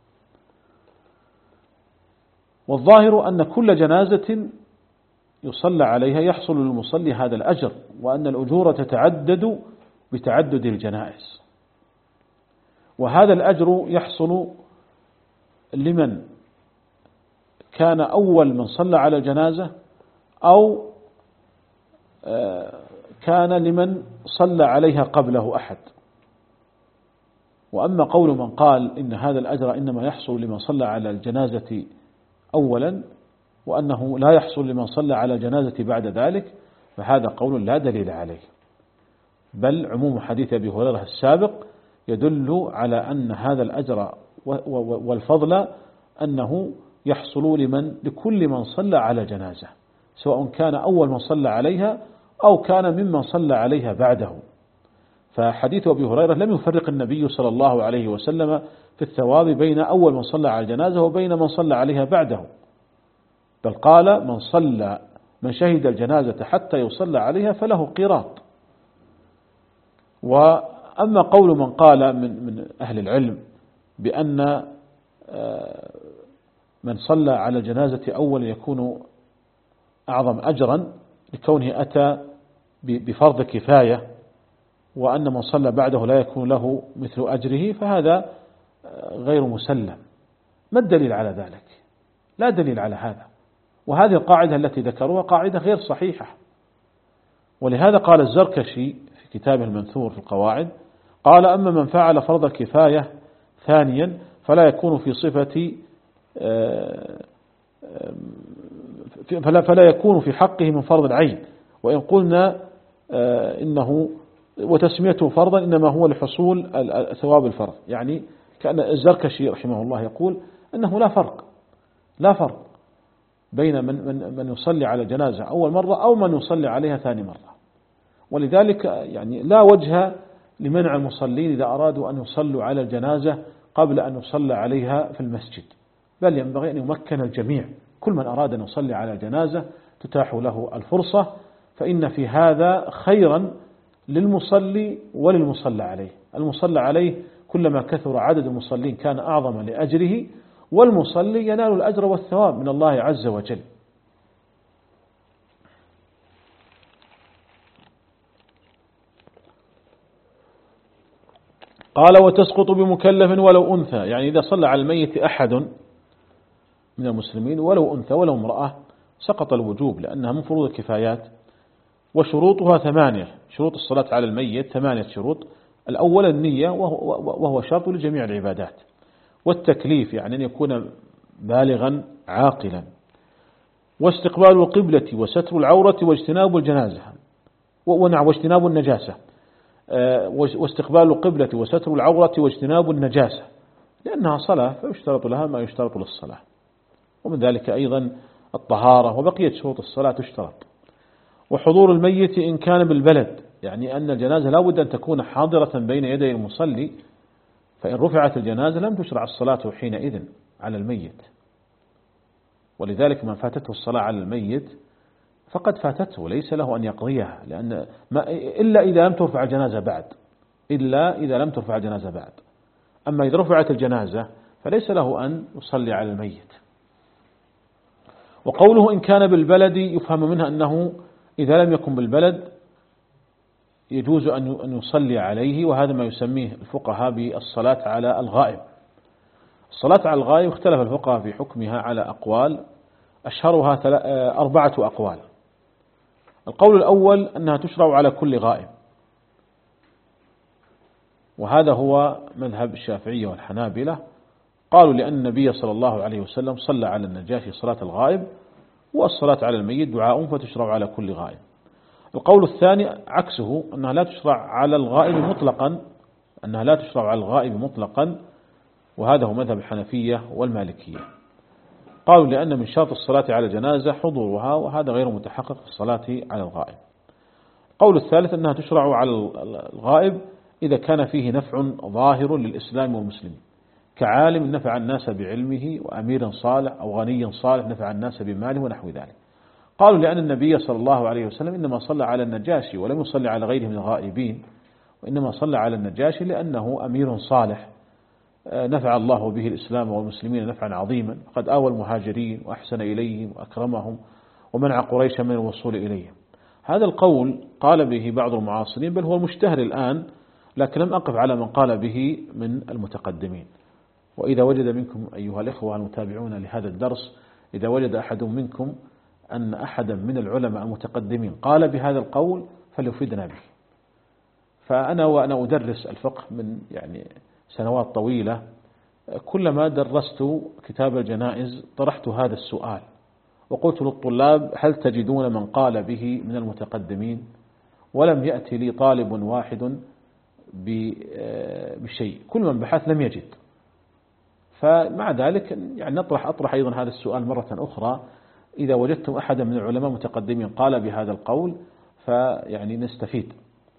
والظاهر أن كل جنازة يصلى عليها يحصل للمصلي هذا الأجر، وأن الأجور تتعدد بتعدد الجنائز. وهذا الأجر يحصل لمن كان أول من صلى على الجنازة، أو كان لمن صلى عليها قبله أحد. وأما قول من قال إن هذا الأجر إنما يحصل لمن صلى على الجنازة أولا، وأنه لا يحصل لمن صلى على الجنازة بعد ذلك، فهذا قول لا دليل عليه. بل عموم حديث أبي هريرة السابق يدل على أن هذا الأجر والفضل أنه يحصل لمن لكل من صلى على جنازة، سواء كان أول من صلى عليها أو كان ممن صلى عليها بعده. فحديث أبي هريرة لم يفرق النبي صلى الله عليه وسلم في الثواب بين أول من صلى على الجنازة وبين من صلى عليها بعده، بل قال: من صلى من شهد الجنازة حتى يصلى عليها فله قيراط. وأما قول من قال من من أهل العلم بأن من صلى على الجنازة أول يكون أعظم أجرا لكونه أتى بفرض كفاية، وأن من صلى بعده لا يكون له مثل أجره، فهذا غير مسلم. ما الدليل على ذلك؟ لا دليل على هذا. وهذه القاعدة التي ذكروها قاعدة غير صحيحة. ولهذا قال الزركشي في كتابه المنثور في القواعد، قال: أما من فعل فرض الكفاية ثانيا فلا يكون في صفة فلا يكون في حقه من فرض العين، وإن قلنا إنه وتسميته فرضا إنما هو لحصول ثواب الفرض. يعني كأن الزركشي رحمه الله يقول أنه لا فرق لا فرق بين من, من, من يصلي على جنازة أول مرة أو من يصلي عليها ثاني مرة. ولذلك يعني لا وجه لمنع المصلين إذا أرادوا أن يصلوا على الجنازة قبل أن يصلى عليها في المسجد، بل ينبغي أن يمكن الجميع، كل من أراد أن يصلي على الجنازة تتاح له الفرصة، فإن في هذا خيرا للمصلي وللمصلى عليه. المصلى عليه كلما كثر عدد المصلين كان أعظم لأجره، والمصلي ينال الأجر والثواب من الله عز وجل. قال وتسقط بمكلف ولو أنثى، يعني إذا صلى على الميت أحد من المسلمين ولو أنثى ولو امرأة سقط الوجوب، لأنها من فروض الكفايات. وشروطها ثمانية، شروط الصلاة على الميت ثمانية شروط. الأول النية وهو شرط لجميع العبادات، والتكليف يعني أن يكون بالغا عاقلا، واستقبال القبلة وستر العورة واجتناب الجنازة واجتناب النجاسة، واستقبال القبلة وستر العورة واجتناب النجاسة، لأنها صلاة فيشترط لها ما يشترط للصلاة. ومن ذلك أيضا الطهارة وبقية شروط الصلاة تشترط. وحضور الميت إن كان بالبلد، يعني أن الجنازة لا بد أن تكون حاضرة بين يدي المصلي، فإن رفعت الجنازة لم تشرع الصلاة حينئذ على الميت. ولذلك من فاتته الصلاة على الميت فقد فاتته، ليس له أن يقضيها، لأن ما إلا إذا لم ترفع الجنازة بعد إلا إذا لم ترفع الجنازة بعد أما إذا رفعت الجنازة فليس له أن يصلي على الميت. وقوله إن كان بالبلد يفهم منها أنه إذا لم يكن بالبلد يجوز أن يصلي عليه، وهذا ما يسميه الفقهاء بالصلاة على الغائب. الصلاة على الغائب اختلف الفقهاء في حكمها على أقوال، أشهرها أربعة أقوال. القول الأول أنها تشرع على كل غائب، وهذا هو مذهب الشافعية والحنابلة. قالوا لأن النبي صلى الله عليه وسلم صلى على النجاشي صلاة الغائب، والصلاة على الميت دعاء فتشرع على كل غائب. القول الثاني عكسه، أنها لا تشرع على الغائب مطلقا أنها لا تشرع على الغائب مطلقا وهذا هو مذهب الحنفية والمالكية. قالوا لأن من شرط الصلاة على الجنازة حضورها، وهذا غير متحقق في الصلاة على الغائب. القول الثالث أنها تشرع على الغائب إذا كان فيه نفع ظاهر للإسلام والمسلمين، كعالم نفع الناس بعلمه، وأمير صالح أو غني صالح نفع الناس بماله ونحو ذلك. قالوا لأن النبي صلى الله عليه وسلم إنما صلى على النجاشي ولم يصلي على غيره من الغائبين، وإنما صلى على النجاشي لأنه أمير صالح نفع الله به الإسلام والمسلمين نفعا عظيما، قد آوى المهاجرين وأحسن إليهم وأكرمهم ومنع قريشا من الوصول إليهم. هذا القول قال به بعض المعاصرين، بل هو المشتهر الآن، لكن لم أقف على من قال به من المتقدمين. وإذا وجد منكم أيها الإخوة المتابعون لهذا الدرس، إذا وجد أحد منكم أن أحدا من العلماء المتقدمين قال بهذا القول فليفيدنا به. فأنا وأنا أدرس الفقه من يعني سنوات طويلة، كلما درست كتاب الجنائز طرحت هذا السؤال وقلت للطلاب هل تجدون من قال به من المتقدمين؟ ولم يأتي لي طالب واحد بشيء، كل من بحث لم يجد. فمع ذلك يعني نطرح أطرح أيضا هذا السؤال مرة أخرى، إذا وجدتم أحدا من العلماء المتقدمين قال بهذا القول فيعني نستفيد.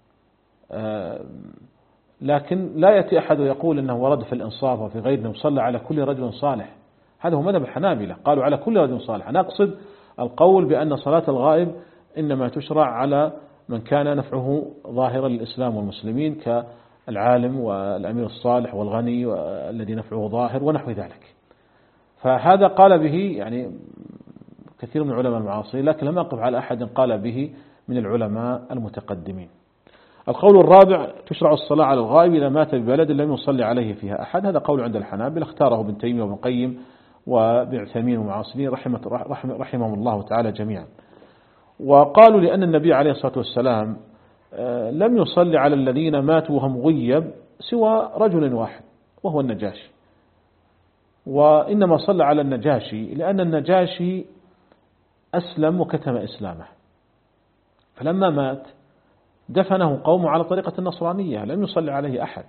لكن لا يأتي أحد يقول أنه ورد في الإنصاف وفي غيره صلى على كل رجل صالح، هذا هو مذهب الحنابلة، قالوا على كل رجل صالح. أنا أقصد القول بأن صلاة الغائب إنما تشرع على من كان نفعه ظاهرا للإسلام والمسلمين، كالعالم والأمير الصالح والغني والذي نفعه ظاهر ونحو ذلك. فهذا قال به يعني كثير من العلماء المعاصرين، لكن لم أقف على أحد قال به من العلماء المتقدمين. القول الرابع تشرع الصلاة على الغائب إذا مات ببلد لم يصلي عليه فيها أحد، هذا قول عند الحنابلة اختاره ابن تيمية وابن القيم وابن عثيمين والمعاصرين رحمه رحمهم الله تعالى جميعا. وقالوا لأن النبي عليه الصلاة والسلام لم يصلي على الذين ماتوا وهم غيب سوى رجل واحد وهو النجاشي، وإنما صلى على النجاشي لأن النجاشي أسلم وكتم إسلامه، فلما مات دفنه قومه على طريقة النصرانية لم يصلي عليه أحد،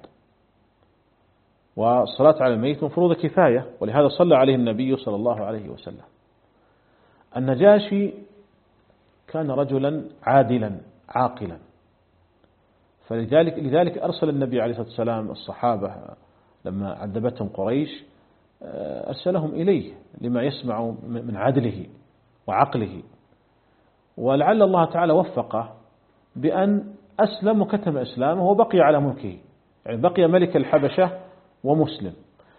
والصلاة على الميت مفروض كفاية، ولهذا صلى عليه النبي صلى الله عليه وسلم. النجاشي كان رجلا عادلا عاقلا، فلذلك لذلك أرسل النبي عليه الصلاة والسلام الصحابة لما عذبتهم قريش، أرسلهم إليه لما يسمع من عدله وعقله، ولعل الله تعالى وفقه بأن أسلم وكتم إسلامه وبقي على ملكه، يعني بقي ملك الحبشة ومسلم.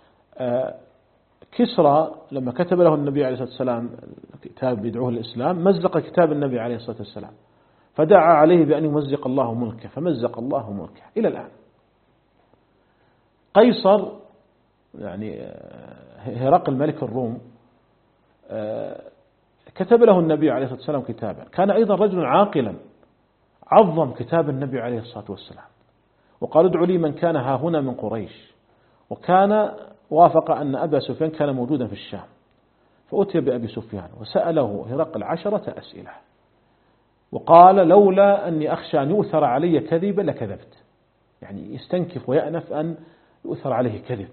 كسرى لما كتب له النبي عليه الصلاة والسلام كتاب يدعوه للإسلام مزق كتاب النبي عليه الصلاة والسلام، فدعا عليه بأن يمزق الله ملكه، فمزق الله ملكه إلى الآن. قيصر يعني هرقل ملك الروم كتب له النبي عليه الصلاة والسلام كتابا، كان أيضا رجل عاقلا عظم كتاب النبي عليه الصلاة والسلام، وقال ادعوا لي من كان ها هنا من قريش، وكان وافق أن أبا سفيان كان موجودا في الشام، فأتي بأبي سفيان وسأله هرقل عشرة أسئلة، وقال لولا أني أخشى أن يؤثر علي كذبا لكذبت، يعني يستنكف ويأنف أن يؤثر عليه كذب.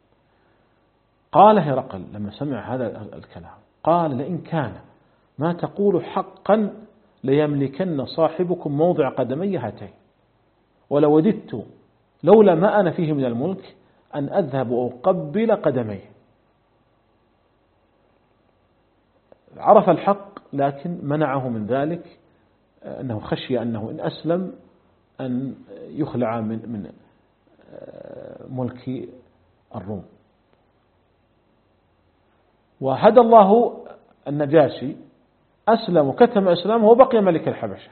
قال هرقل لما سمع هذا الكلام قال لئن كان ما تقول حقا ليملكن صاحبكم موضع قدمي هاتين، ولوددت لولا ما أنا فيه من الملك أن أذهب وأقبل قدميه. عرف الحق لكن منعه من ذلك، أنه خشي أنه إن أسلم أن يخلع من من ملك الروم. وهدى الله النجاشي أسلم وكتم إسلامه وبقي ملك الحبشة.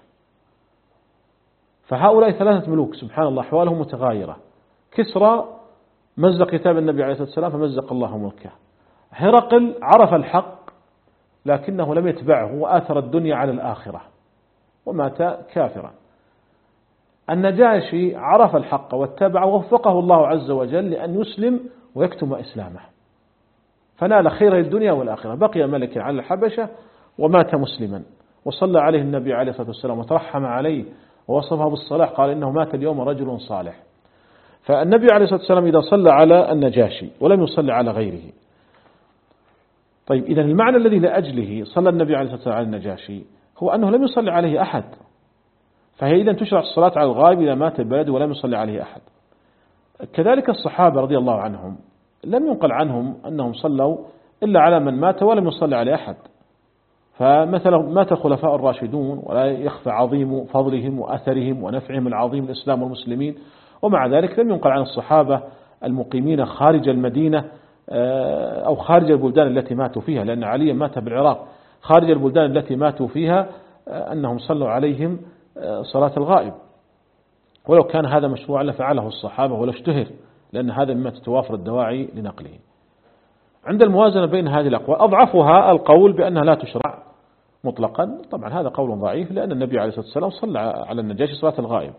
فهؤلاء ثلاثة ملوك سبحان الله أحوالهم متغايرة. كسرى مزق كتاب النبي عليه الصلاة والسلام فمزق الله ملكه. هرقل عرف الحق لكنه لم يتبعه وآثر الدنيا على الآخرة ومات كافرا. النجاشي عرف الحق واتبعه ووفقه الله عز وجل لأن يسلم ويكتم إسلامه، فنال خير الدنيا والآخرة، بقي ملكا على الحبشة ومات مسلما، وصلى عليه النبي عليه الصلاة والسلام وترحم عليه ووصفه بالصلاح، قال إنه مات اليوم رجل صالح. فالنبي عليه الصلاة والسلام إذا صلى على النجاشي ولم يصلي على غيره. طيب إذا المعنى الذي لأجله صلى النبي عليه الصلاة والسلام على النجاشي هو أنه لم يصلي عليه أحد، فهي إذا تشرع الصلاة على الغائب إذا مات البلد ولم يصلي عليه أحد. كذلك الصحابة رضي الله عنهم لم ينقل عنهم أنهم صلوا إلا على من مات ولم يصلي عليه أحد، فمثلا مات الخلفاء الراشدون ولا يخفى عظيم فضلهم وأثرهم ونفعهم العظيم للإسلام والمسلمين، ومع ذلك لم ينقل عن الصحابة المقيمين خارج المدينة أو خارج البلدان التي ماتوا فيها، لأن عليا مات بالعراق، خارج البلدان التي ماتوا فيها أنهم صلوا عليهم صلاة الغائب، ولو كان هذا مشروعا لفعله الصحابة ولا اشتهر، لأن هذا مما تتوافر الدواعي لنقله. عند الموازنة بين هذه الأقوال أضعفها القول بأنها لا تشرع مطلقا، طبعا هذا قول ضعيف لأن النبي عليه الصلاة والسلام صلى على النجاشي صلاة الغائب.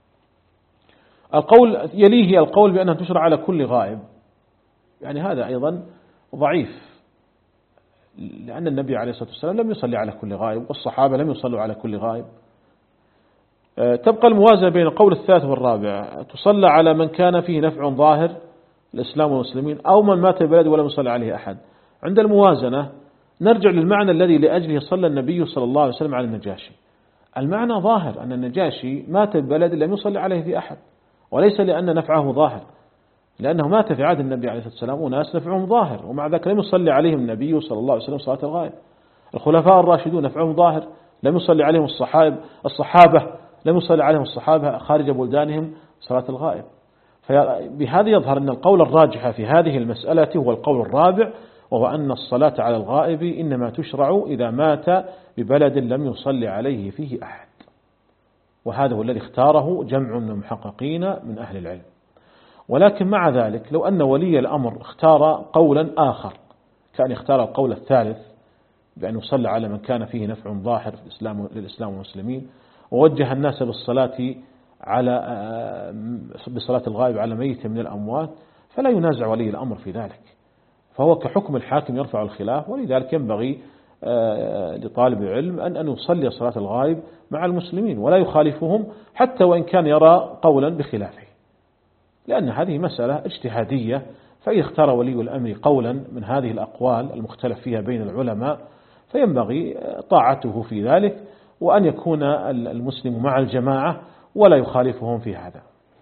القول يليه القول بأنها تشرع على كل غائب، يعني هذا أيضا ضعيف، لأن النبي عليه الصلاة والسلام لم يصلي على كل غائب والصحابة لم يصلوا على كل غائب. تبقى الموازنة بين القول الثالث والرابع، تصلى على من كان فيه نفع ظاهر الإسلام والمسلمين أو من مات البلد ولم يصلي عليه أحد. عند الموازنة نرجع للمعنى الذي لأجله صلى النبي صلى الله عليه وسلم على النجاشي. المعنى ظاهر أن النجاشي مات البلد لم يصلي عليه في أحد، وليس لأن نفعه ظاهر، لأنه مات في عهد النبي عليه الصلاة والسلام وناس نفعهم ظاهر، ومع ذلك لم يصلي عليهم النبي صلى الله عليه وسلم صلاة الغائب. الخلفاء الراشدون نفعهم ظاهر لم يصلي عليهم الصحابة الصحابة لم يصلي عليهم الصحابة خارج بلدانهم صلاة الغائب. فبهذا يظهر أن القول الراجح في هذه المسألة هو القول الرابع، وهو أن الصلاة على الغائب إنما تشرع إذا مات ببلد لم يصلي عليه فيه أحد، وهذا هو الذي اختاره جمع من المحققين من أهل العلم. ولكن مع ذلك لو أن ولي الأمر اختار قولا آخر، كان يختار القول الثالث بأن يصلى على من كان فيه نفع ظاهر في الإسلام للإسلام والمسلمين، ووجه الناس بالصلاة على بصلاة الغائب على ميت من الأموات، فلا ينازع ولي الأمر في ذلك، فهو كحكم الحاكم يرفع الخلاف. ولذلك ينبغي لطالب العلم أن أن يصلي صلاة الغائب مع المسلمين ولا يخالفهم حتى وإن كان يرى قولا بخلافه، لأن هذه مسألة اجتهادية، فإذا اختار ولي الأمر قولا من هذه الأقوال المختلف فيها بين العلماء فينبغي طاعته في ذلك، وأن يكون المسلم مع الجماعة ولا يخالفهم في هذا.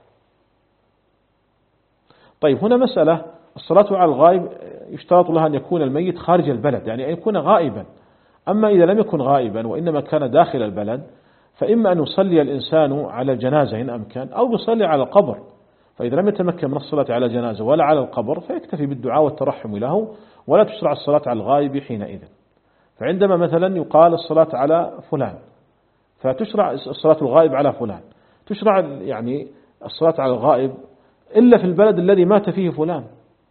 طيب هنا مسألة، الصلاة على الغائب يشترط لها أن يكون الميت خارج البلد، يعني أن يكون غائبا. أما إذا لم يكن غائبا وإنما كان داخل البلد، فإما أن يصلي الإنسان على الجنازة إن أمكن، أو يصلي على القبر. فإذا لم يتمكن من الصلاة على الجنازة ولا على القبر فيكتفي بالدعاء والترحم له، ولا تشرع الصلاة على الغائب حينئذ. فعندما مثلا يقال الصلاة على فلان، فتشرع الصلاة الغائب على فلان، تشرع يعني الصلاة على الغائب إلا في البلد الذي مات فيه فلان،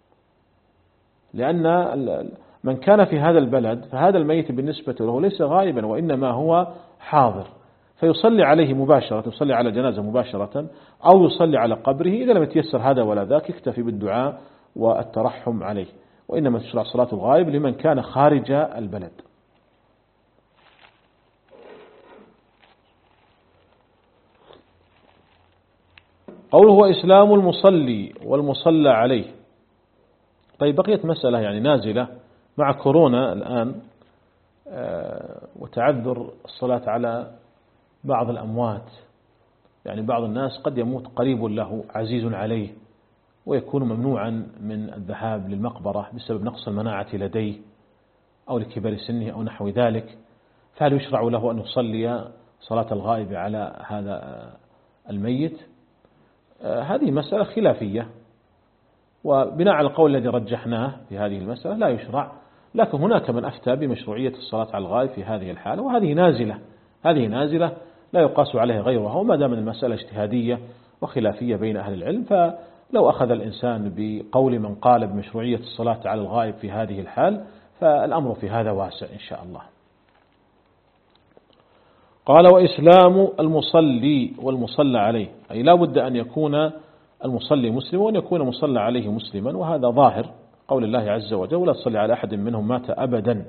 لأن من كان في هذا البلد فهذا الميت بالنسبة له ليس غائبا وإنما هو حاضر، فيصلي عليه مباشرة، يصلي على جنازة مباشرة، أو يصلي على قبره. إذا لم يتيسر هذا ولا ذاك يكتفي بالدعاء والترحم عليه. وإنما تشرع صلاة الغائب لمن كان خارج البلد. قوله وإسلام المصلي والمصلى عليه. طيب بقيت مسألة يعني نازلة مع كورونا الآن وتعذر الصلاة على بعض الأموات، يعني بعض الناس قد يموت قريب له عزيز عليه ويكون ممنوعا من الذهاب للمقبرة بسبب نقص المناعة لديه أو لكبر سنه أو نحو ذلك، فهل يشرع له أن يصلي صلاة الغائب على هذا الميت؟ هذه مسألة خلافية، وبناء على القول الذي رجحناه في هذه المسألة لا يشرع، لكن هناك من أفتى بمشروعية الصلاة على الغائب في هذه الحالة، وهذه نازلة هذه نازلة لا يقاس عليها غيرها. وما دام المسألة اجتهادية وخلافية بين أهل العلم، فلو أخذ الإنسان بقول من قال بمشروعية الصلاة على الغائب في هذه الحال فالأمر في هذا واسع إن شاء الله. قال وإسلام المصلي والمصلى عليه، أي لا بد أن يكون المصلي مسلما وأن يكون مصلى عليه مسلما، وهذا ظاهر قول الله عز وجل ولا تصلي على أحد منهم مات أبدا.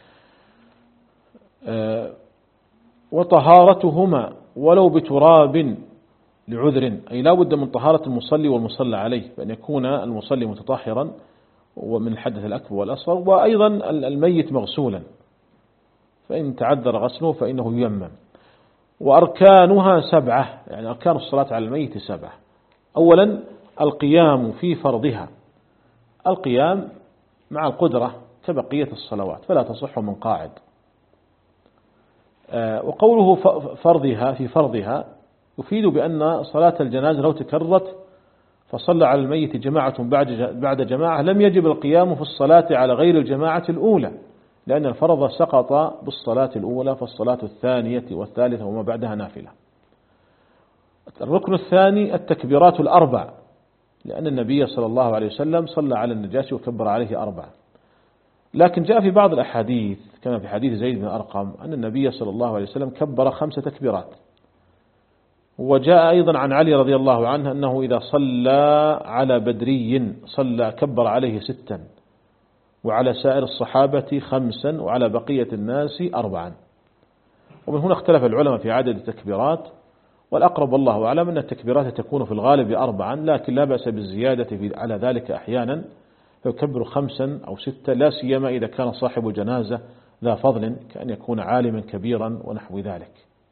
وطهارتهما ولو بتراب لعذر، أي لا بد من طهارة المصلي والمصلى عليه، بأن يكون المصلي متطهرا ومن الحدث الأكبر والأصغر، وأيضا الميت مغسولا، فإن تعذر غسله فإنه ييمم. وأركانها سبعة، يعني أركان الصلاة على الميت سبعة. أولا القيام في فرضها، القيام مع القدرة كبقية الصلوات فلا تصح من قاعد. وقوله فرضها في فرضها يفيد بأن صلاة الجنازة لو تكررت فصلى على الميت جماعة بعد جماعة لم يجب القيام في الصلاة على غير الجماعة الأولى، لأن الفرض سقط بالصلاة الأولى، فالصلاة الثانية والثالثة وما بعدها نافلة. الركن الثاني التكبيرات الأربع، لأن النبي صلى الله عليه وسلم صلى على النجاشي وكبر عليه أربع. لكن جاء في بعض الأحاديث كما في حديث زيد بن أرقم أن النبي صلى الله عليه وسلم كبر خمس تكبيرات. وجاء أيضا عن علي رضي الله عنه أنه إذا صلى على بدري صلى كبر عليه ستا، وعلى سائر الصحابة خمسا، وعلى بقية الناس أربعا. ومن هنا اختلف العلماء في عدد التكبيرات، والأقرب والله أعلم أن التكبيرات تكون في الغالب أربعا، لكن لا بأس بالزيادة على ذلك أحيانا، فيكبر خمسا أو ستة، لا سيما إذا كان صاحب الجنازة ذا فضل كأن يكون عالما كبيرا ونحو ذلك.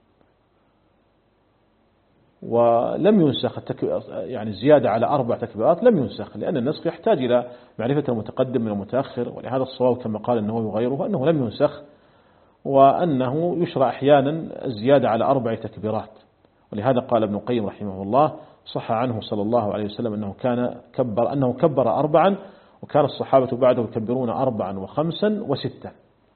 ولم ينسخ يعني الزيادة على أربع تكبيرات لم ينسخ، لأن النسخ يحتاج إلى معرفة المتقدم من المتأخر، ولهذا الصواب كما قال النووي وغيره أنه لم ينسخ، وأنه يشرع أحيانا الزيادة على أربع تكبيرات. ولهذا قال ابن القيم رحمه الله صح عنه صلى الله عليه وسلم أنه كان كبر أنه كبر أربعا، وكان الصحابة بعده يكبرون أربعا وخمسا وستا.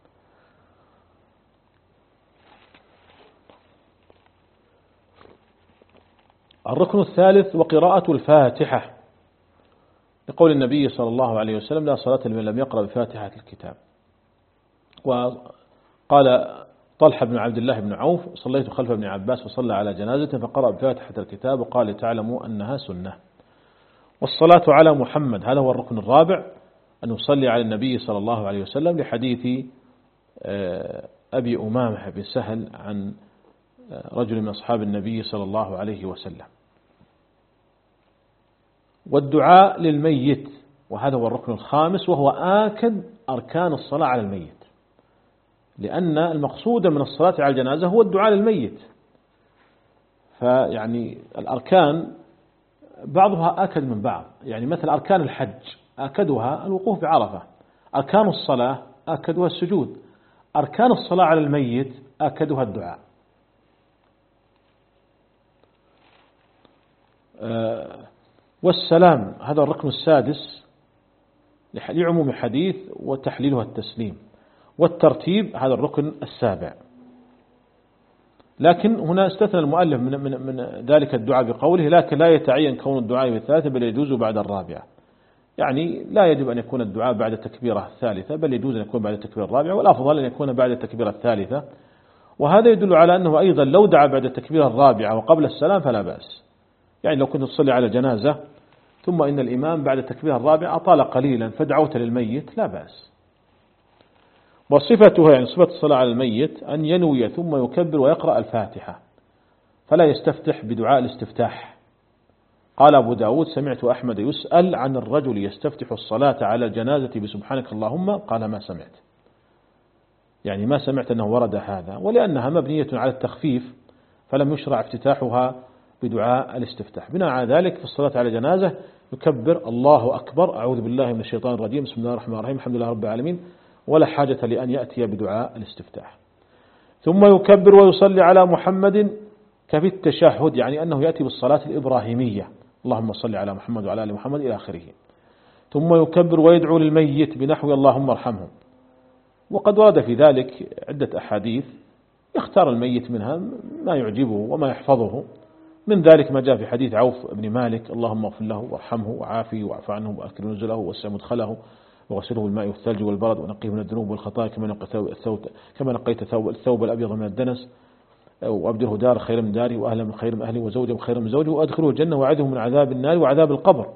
الركن الثالث وقراءة الفاتحة، لقول النبي صلى الله عليه وسلم لا صلاة لمن لم يقرأ بفاتحة الكتاب. وقال طلحة بن عبد الله بن عوف صليت خلف ابن عباس فصلى على جنازة فقرأ بفاتحة الكتاب وقال تعلموا أنها سنة. والصلاة على محمد، هذا هو الركن الرابع، أن يصلي على النبي صلى الله عليه وسلم، لحديث أبي أمامة بن سهل عن رجل من أصحاب النبي صلى الله عليه وسلم. والدعاء للميت، وهذا هو الركن الخامس، وهو آكد أركان الصلاة على الميت، لأن المقصود من الصلاة على الجنازة هو الدعاء للميت، فيعني الأركان بعضها آكد من بعض، يعني مثل أركان الحج آكدها الوقوف بعرفة، أركان الصلاة آكدها السجود، أركان الصلاة على الميت آكدها الدعاء. والسلام هذا الركن السادس لعموم حديث وتحليلها التسليم، والترتيب هذا الركن السابع. لكن هنا استثنى المؤلف من, من, من ذلك الدعاء بقوله لكن لا يتعين كون الدعاء بالثالثة بل يجوز بعد الرابعة، يعني لا يجب أن يكون الدعاء بعد التكبيرة الثالثة بل يجوز أن يكون بعد التكبيرة الرابعة، والأفضل أن يكون بعد التكبيرة الثالثة. وهذا يدل على أنه أيضا لو دعا بعد التكبيرة الرابعة وقبل السلام فلا بأس، يعني لو كنت تصلي على جنازة ثم إن الإمام بعد التكبيرة الرابعة أطال قليلا فدعوت للميت لا بأس. وصفتها يعني صفة الصلاة على الميت أن ينوي ثم يكبر ويقرأ الفاتحة، فلا يستفتح بدعاء الاستفتاح. قال أبو داود سمعت أحمد يسأل عن الرجل يستفتح الصلاة على الجنازة بسبحانك اللهم، قال ما سمعت، يعني ما سمعت أنه ورد هذا، ولأنها مبنية على التخفيف فلم يشرع افتتاحها بدعاء الاستفتاح. بناء على ذلك في الصلاة على جنازة يكبر الله أكبر أعوذ بالله من الشيطان الرجيم بسم الله الرحمن الرحيم الحمد لله رب العالمين، ولا حاجة لأن يأتي بدعاء الاستفتاح. ثم يكبر ويصلي على محمد كفي التشهد، يعني أنه يأتي بالصلاة الإبراهيمية اللهم صل على محمد وعلى آل محمد إلى آخره. ثم يكبر ويدعو للميت بنحو اللهم ارحمه. وقد ورد في ذلك عدة أحاديث يختار الميت منها ما يعجبه وما يحفظه، من ذلك ما جاء في حديث عوف بن مالك اللهم اغفر له وارحمه وعافيه واعف عنه وأكرم نزله ووسع مدخله وغسله بالماء والثلج والبرد ونقيه من الذنوب والخطايا كما نقيت الثوب كما نقيت الثوب, الثوب الأبيض من الدنس، وأبدله دار خير من داري وأهلا من خير من أهلي وزوجا خير من زوجه وأدخله الجنة وأعذه من عذاب النار وعذاب القبر.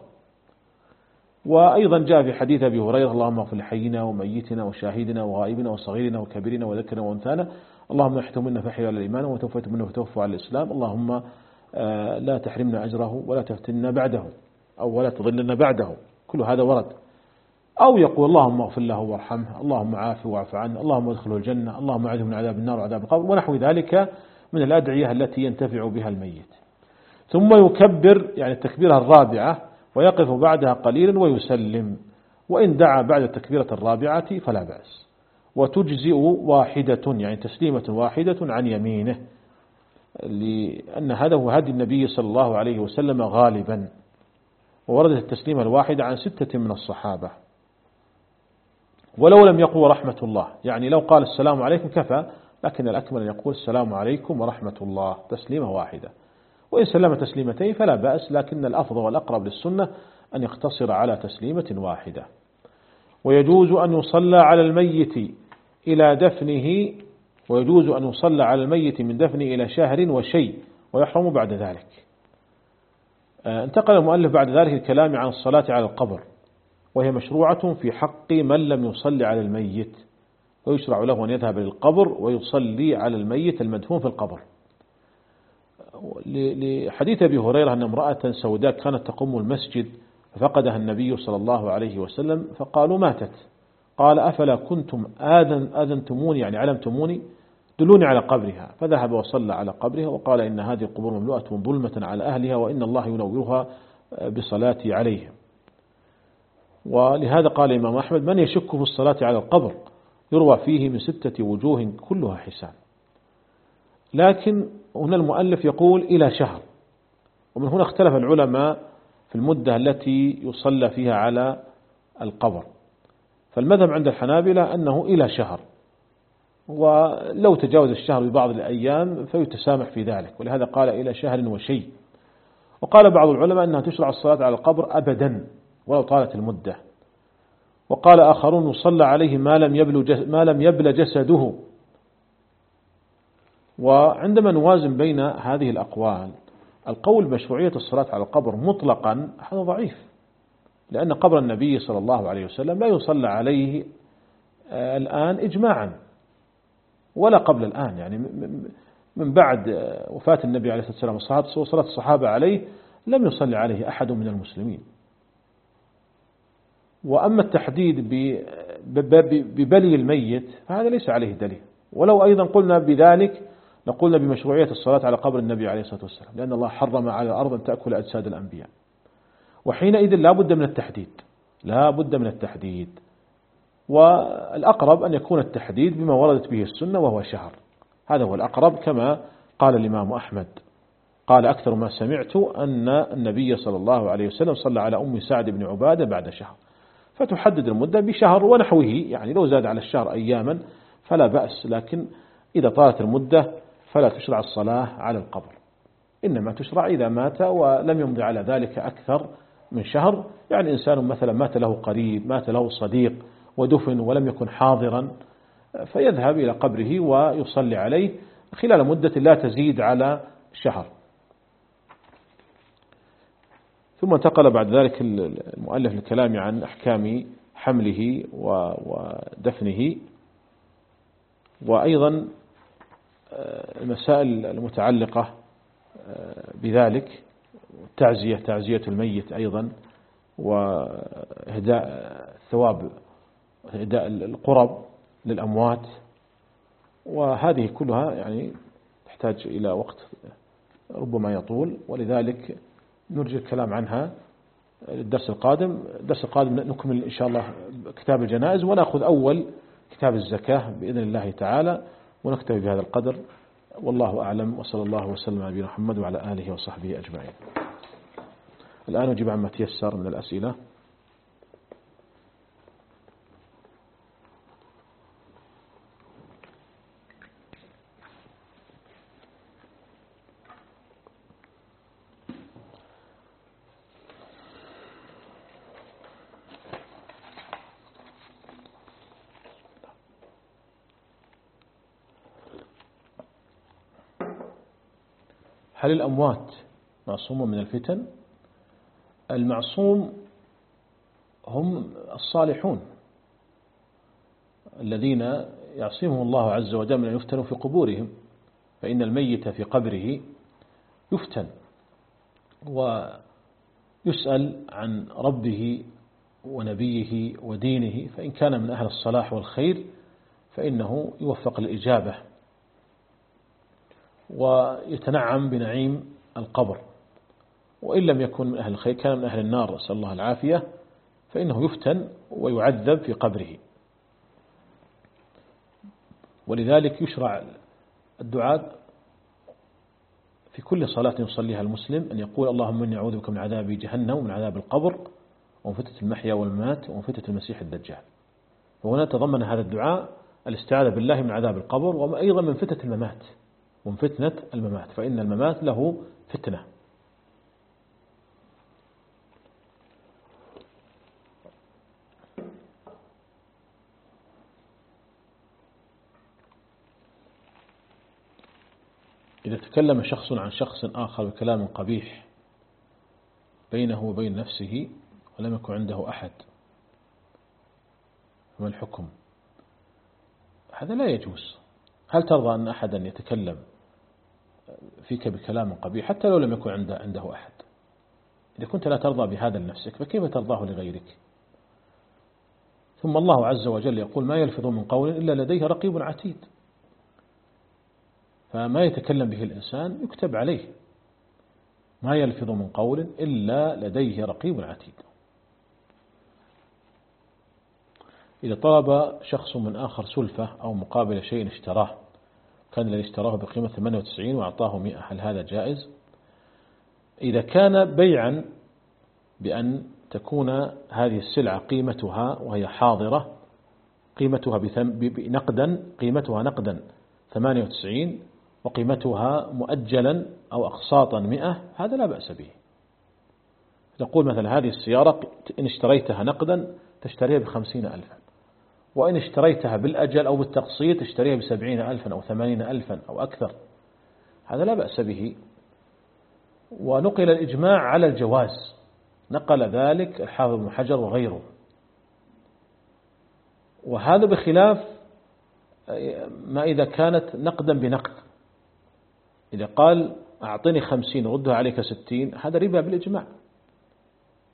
وأيضا جاء في حديث أبي هريرة اللهم اغفر لحينا وميتنا وشاهدنا وغائبنا وصغيرنا وكبيرنا وذكرنا وأنثانا، اللهم احته منا فحي على الإيمان وتوفيت منه فتوفى على الإسلام، اللهم لا تحرمنا أجره ولا تفتنا بعده أو ولا تضلنا بعده. كل هذا ورد. أو يقول اللهم اغفر له وارحمه اللهم عافه واعف عنه اللهم ادخله الجنة اللهم اعذه من عذاب النار وعذاب القبر ونحو ذلك من الأدعية التي ينتفع بها الميت. ثم يكبر يعني التكبيرة الرابعة ويقف بعدها قليلا ويسلم، وإن دعا بعد التكبيرة الرابعة فلا بأس. وتجزئ واحدة يعني تسليمة واحدة عن يمينه، لأن هذا هو هدي النبي صلى الله عليه وسلم غالبا، ووردت التسليمة الواحدة عن ستة من الصحابة. ولو لم يقل رحمة الله، يعني لو قال السلام عليكم كفى، لكن الأكمل أن يقول السلام عليكم ورحمة الله تسليمة واحدة. وإن سلم تسليمتين فلا بأس، لكن الأفضل والأقرب للسنة أن يقتصر على تسليمة واحدة. ويجوز أن يصلى على الميت إلى دفنه ويجوز أن يصلى على الميت من دفنه إلى شهر وشيء ويحرم بعد ذلك. انتقل المؤلف بعد ذلك الكلام عن الصلاة على القبر، وهي مشروعة في حق من لم يصلي على الميت، ويشرع له أن يذهب للقبر ويصلي على الميت المدفون في القبر. لحديث أبي هريرة أن امرأة سوداء كانت تقوم المسجد ففقدها النبي صلى الله عليه وسلم فقالوا ماتت، قال أفلا كنتم آذن آذنتموني يعني علمتموني دلوني على قبرها، فذهب وصلى على قبرها وقال إن هذه القبور مملوءة ظلمة على أهلها وإن الله ينورها بصلاتي عليهم. ولهذا قال الإمام أحمد من يشك في الصلاة على القبر يروى فيه من ستة وجوه كلها حسان. لكن هنا المؤلف يقول إلى شهر، ومن هنا اختلف العلماء في المدة التي يصلى فيها على القبر، فالمذهب عند الحنابلة أنه إلى شهر، ولو تجاوز الشهر ببعض الأيام فيتسامح في ذلك، ولهذا قال إلى شهر وشيء. وقال بعض العلماء أنها تشرع الصلاة على القبر أبدا ولو طالت المدة. وقال آخرون يصلى عليه ما لم يبل ما لم يبل جسده. وعندما نوازن بين هذه الأقوال القول بمشروعية الصلاة على القبر مطلقا هذا ضعيف، لأن قبر النبي صلى الله عليه وسلم لا يصلى عليه الآن إجماعا ولا قبل الآن، يعني من بعد وفاة النبي عليه الصلاة والسلام وصلاة الصحابة عليه لم يصلي عليه أحد من المسلمين. وأما التحديد ببلي الميت فهذا ليس عليه دليل، ولو أيضا قلنا بذلك لقلنا بمشروعية الصلاة على قبر النبي عليه الصلاة والسلام، لأن الله حرم على الأرض أن تأكل أجساد الأنبياء، وحينئذ لا بد من التحديد، لا بد من التحديد. والأقرب أن يكون التحديد بما وردت به السنة وهو شهر، هذا هو الأقرب، كما قال الإمام أحمد قال أكثر ما سمعت أن النبي صلى الله عليه وسلم صلى على أم سعد بن عبادة بعد شهر، فتحدد المدة بشهر ونحوه، يعني لو زاد على الشهر أياما فلا بأس، لكن إذا طالت المدة فلا تشرع الصلاة على القبر، إنما تشرع إذا مات ولم يمضي على ذلك أكثر من شهر. يعني إنسان مثلا مات له قريب، مات له صديق ودفن ولم يكن حاضرا، فيذهب إلى قبره ويصلي عليه خلال مدة لا تزيد على شهر. ثم انتقل بعد ذلك المؤلف الكلام عن أحكام حمله ودفنه، وأيضا المسائل المتعلقة بذلك، تعزية تعزية الميت أيضا، وإهداء الثواب، إهداء القرب للأموات، وهذه كلها يعني تحتاج إلى وقت ربما يطول، ولذلك نرجي الكلام عنها الدرس القادم. الدرس القادم نكمل إن شاء الله كتاب الجنائز، ونأخذ أول كتاب الزكاة بإذن الله تعالى، ونكتفي بهذا القدر، والله أعلم، وصلى الله وسلم على نبينا محمد وعلى آله وصحبه أجمعين. الآن نجيب عما تيسر من الأسئلة. هل الأموات معصومون من الفتن؟ المعصوم هم الصالحون الذين يعصمهم الله عز وجل من أن يفتنوا في قبورهم، فإن الميت في قبره يفتن ويسأل عن ربه ونبيه ودينه، فإن كان من أهل الصلاح والخير فإنه يوفق الإجابة ويتنعم بنعيم القبر، وإن لم يكن من أهل الخير كان من أهل النار، نسأل الله العافية، فإنه يفتن ويعذب في قبره. ولذلك يشرع الدعاء في كل صلاة يصليها المسلم أن يقول اللهم إني أعوذ بك من عذاب جهنم ومن عذاب القبر ومن فتنة المحيا والممات ومن فتنة المسيح الدجال. وهنا تضمن هذا الدعاء الاستعاذة بالله من عذاب القبر، وأيضا من فتنة الممات، ومن فتنة الممات، فإن الممات له فتنة. إذا تكلم شخص عن شخص آخر بكلام قبيح بينه وبين نفسه ولم يكن عنده أحد، فما الحكم؟ هذا لا يجوز. هل ترضى أن أحدا يتكلم فيك بكلام قبيح حتى لو لم يكن عنده عنده أحد؟ إذا كنت لا ترضى بهذا لنفسك فكيف ترضاه لغيرك؟ ثم الله عز وجل يقول ما يلفظ من قول إلا لديه رقيب عتيد، فما يتكلم به الإنسان يكتب عليه، ما يلفظ من قول إلا لديه رقيب عتيد. إذا طلب شخص من آخر سلفة أو مقابل شيء اشتراه، كان الذي اشتراه بقيمة ثمانية وتسعين وأعطاه مئة، هل هذا جائز؟ إذا كان بيعا بأن تكون هذه السلعة قيمتها وهي حاضرة قيمتها بنقدا قيمتها نقدا ثمانية وتسعين وقيمتها مؤجلا أو أقساطا مئة، هذا لا بأس به. تقول مثلا هذه السيارة إن اشتريتها نقدا تشتريها بخمسين ألفا، وإن اشتريتها بالأجل أو بالتقسيط تشتريها بسبعين ألفا أو ثمانين ألفا أو أكثر، هذا لا بأس به. ونقل الإجماع على الجواز، نقل ذلك الحافظ بن حجر وغيره، وهذا بخلاف ما إذا كانت نقدا بنقد. إذا قال أعطني خمسين ردها عليك ستين، هذا ربا بالإجماع.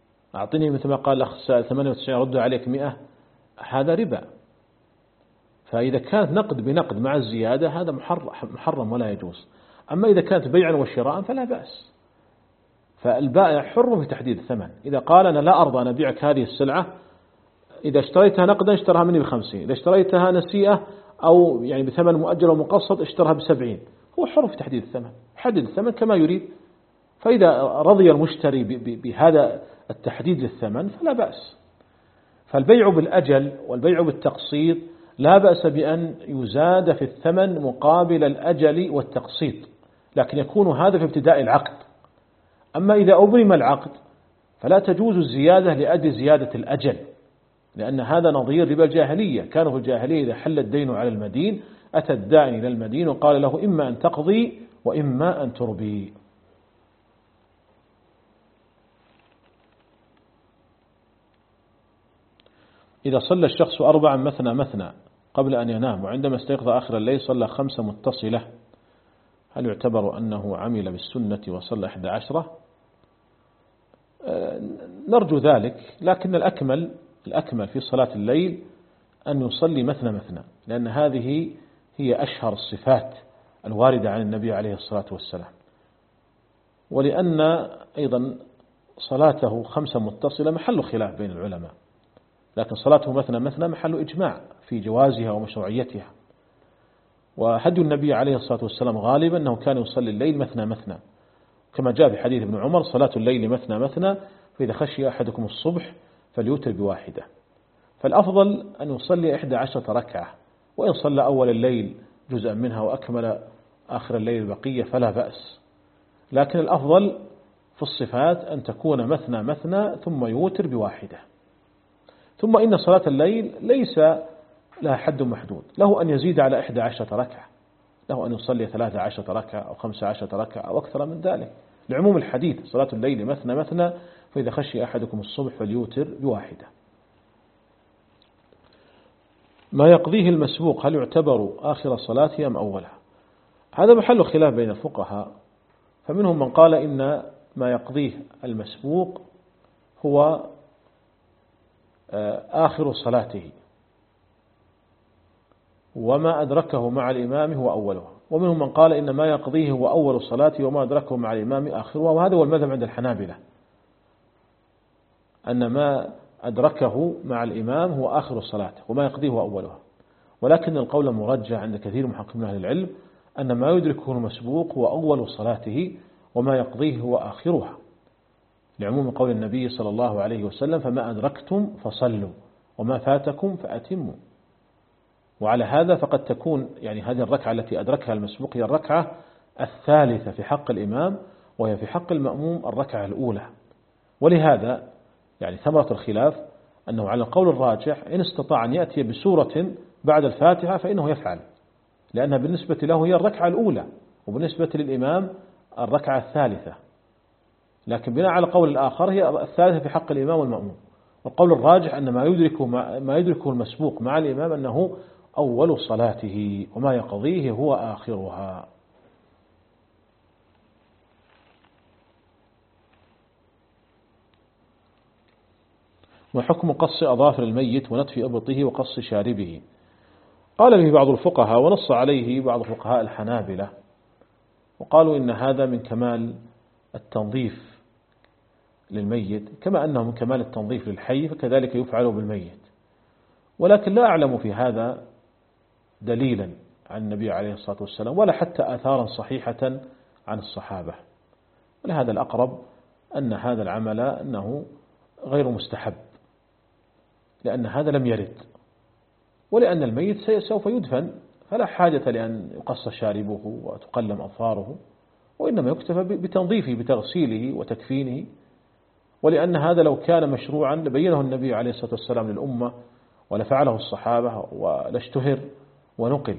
أعطني مثل ما قال الأخ ثمانية وتسعين ردها عليك مئة، هذا ربا. فإذا كانت نقد بنقد مع الزيادة هذا محرم ولا يجوز. أما إذا كانت بيعا وشراء فلا بأس. فالبائع حر في تحديد الثمن. إذا قال أنا لا أرضى أن أبيعك هذه السلعة، إذا اشتريتها نقدا اشتراها مني بخمسين، إذا اشتريتها نسيئة أو يعني بثمن مؤجل ومقسط اشتراها بسبعين، هو حر في تحديد الثمن، يحدد الثمن كما يريد. فإذا رضي المشتري بهذا التحديد للثمن فلا بأس. فالبيع بالأجل والبيع بالتقسيط لا بأس بأن يزاد في الثمن مقابل الأجل والتقسيط، لكن يكون هذا في ابتداء العقد. أما إذا أبرم العقد فلا تجوز الزيادة لأجل زيادة الأجل، لأن هذا نظير ربا الجاهلية. كانوا في الجاهلية إذا حل الدين على المدين أتى الداعي إلى المدين وقال له إما أن تقضي وإما أن تربي. إذا صلى الشخص أربعا مثنى مثنى قبل أن ينام، وعندما استيقظ آخر الليل صلى خمسة متصلة، هل يعتبر أنه عمل بالسنة وصلى إحدى عشرة؟ نرجو ذلك، لكن الأكمل الأكمل في صلاة الليل أن يصلي مثنى مثنى، لأن هذه هي أشهر الصفات الواردة عن النبي عليه الصلاة والسلام، ولأن أيضا صلاته خمسة متصلة محل خلاف بين العلماء، لكن صلاته مثنى مثنى محل إجماع في جوازها ومشروعيتها. وهدي النبي عليه الصلاة والسلام غالبا أنه كان يصلي الليل مثنى مثنى، كما جاء في حديث ابن عمر صلاة الليل مثنى مثنى فإذا خشي أحدكم الصبح فليوتر بواحدة. فالأفضل أن يصلي إحدى عشرة ركعة، وإن صلى أول الليل جزءا منها وأكمل آخر الليل البقية فلا بأس، لكن الأفضل في الصفات أن تكون مثنى مثنى ثم يوتر بواحدة. ثم إن صلاة الليل ليس لها حد محدود، له أن يزيد على إحدى عشرة ركعة، له أن يصلي ثلاثة عشرة ركعة أو خمسة عشرة ركعة أو أكثر من ذلك، لعموم الحديث صلاة الليل مثنى مثنى فإذا خشي أحدكم الصبح فليوتر بواحدة. ما يقضيه المسبوق هل يعتبر آخر صلاته أم أولها؟ هذا محل خلاف بين الفقهاء، فمنهم من قال إن ما يقضيه المسبوق هو آخر صلاته، وما أدركه مع الإمام هو أولها، ومنهم من قال إن ما يقضيه هو أول صلاته وما أدركه مع الإمام آخرها، وهذا هو المذهب عند الحنابلة، أن ما أدركه مع الإمام هو آخر صلاته وما يقضيه هو أولها. ولكن القول المرجح عند كثير محققين من أهل العلم أن ما يدركه المسبوق هو أول صلاته وما يقضيه هو آخرها، لعموم قول النبي صلى الله عليه وسلم فما أدركتم فصلوا وما فاتكم فأتموا. وعلى هذا فقد تكون يعني هذه الركعة التي أدركها المسبوق هي الركعة الثالثة في حق الإمام، وهي في حق المأموم الركعة الأولى. ولهذا يعني ثمرة الخلاف أنه على القول الراجح إن استطاع أن يأتي بسورة بعد الفاتحة فإنه يفعل، لأنها بالنسبة له هي الركعة الأولى وبالنسبة للإمام الركعة الثالثة، لكن بناء على قول الآخر هي الثالثة في حق الإمام والمأموم. والقول الراجح أن ما يدركه ما يدركه المسبوق مع الإمام أنه أول صلاته وما يقضيه هو آخرها. وحكم قص أظافر الميت ونتف إبطه وقص شاربه؟ قال به بعض الفقهاء ونص عليه بعض فقهاء الحنابلة، وقالوا إن هذا من كمال التنظيف للميت، كما أنه من كمال التنظيف للحي فكذلك يفعل بالميت. ولكن لا أعلم في هذا دليلا عن النبي عليه الصلاة والسلام ولا حتى آثارا صحيحة عن الصحابة، ولهذا الأقرب أن هذا العمل أنه غير مستحب، لأن هذا لم يرد، ولأن الميت سوف يدفن فلا حاجة لأن يقص شاربه وتقلم أظفاره، وإنما يكتفى بتنظيفه بتغسيله وتكفينه. ولأن هذا لو كان مشروعا لبينه النبي عليه الصلاة والسلام للأمة ولفعله الصحابة ولاشتهر ونقل.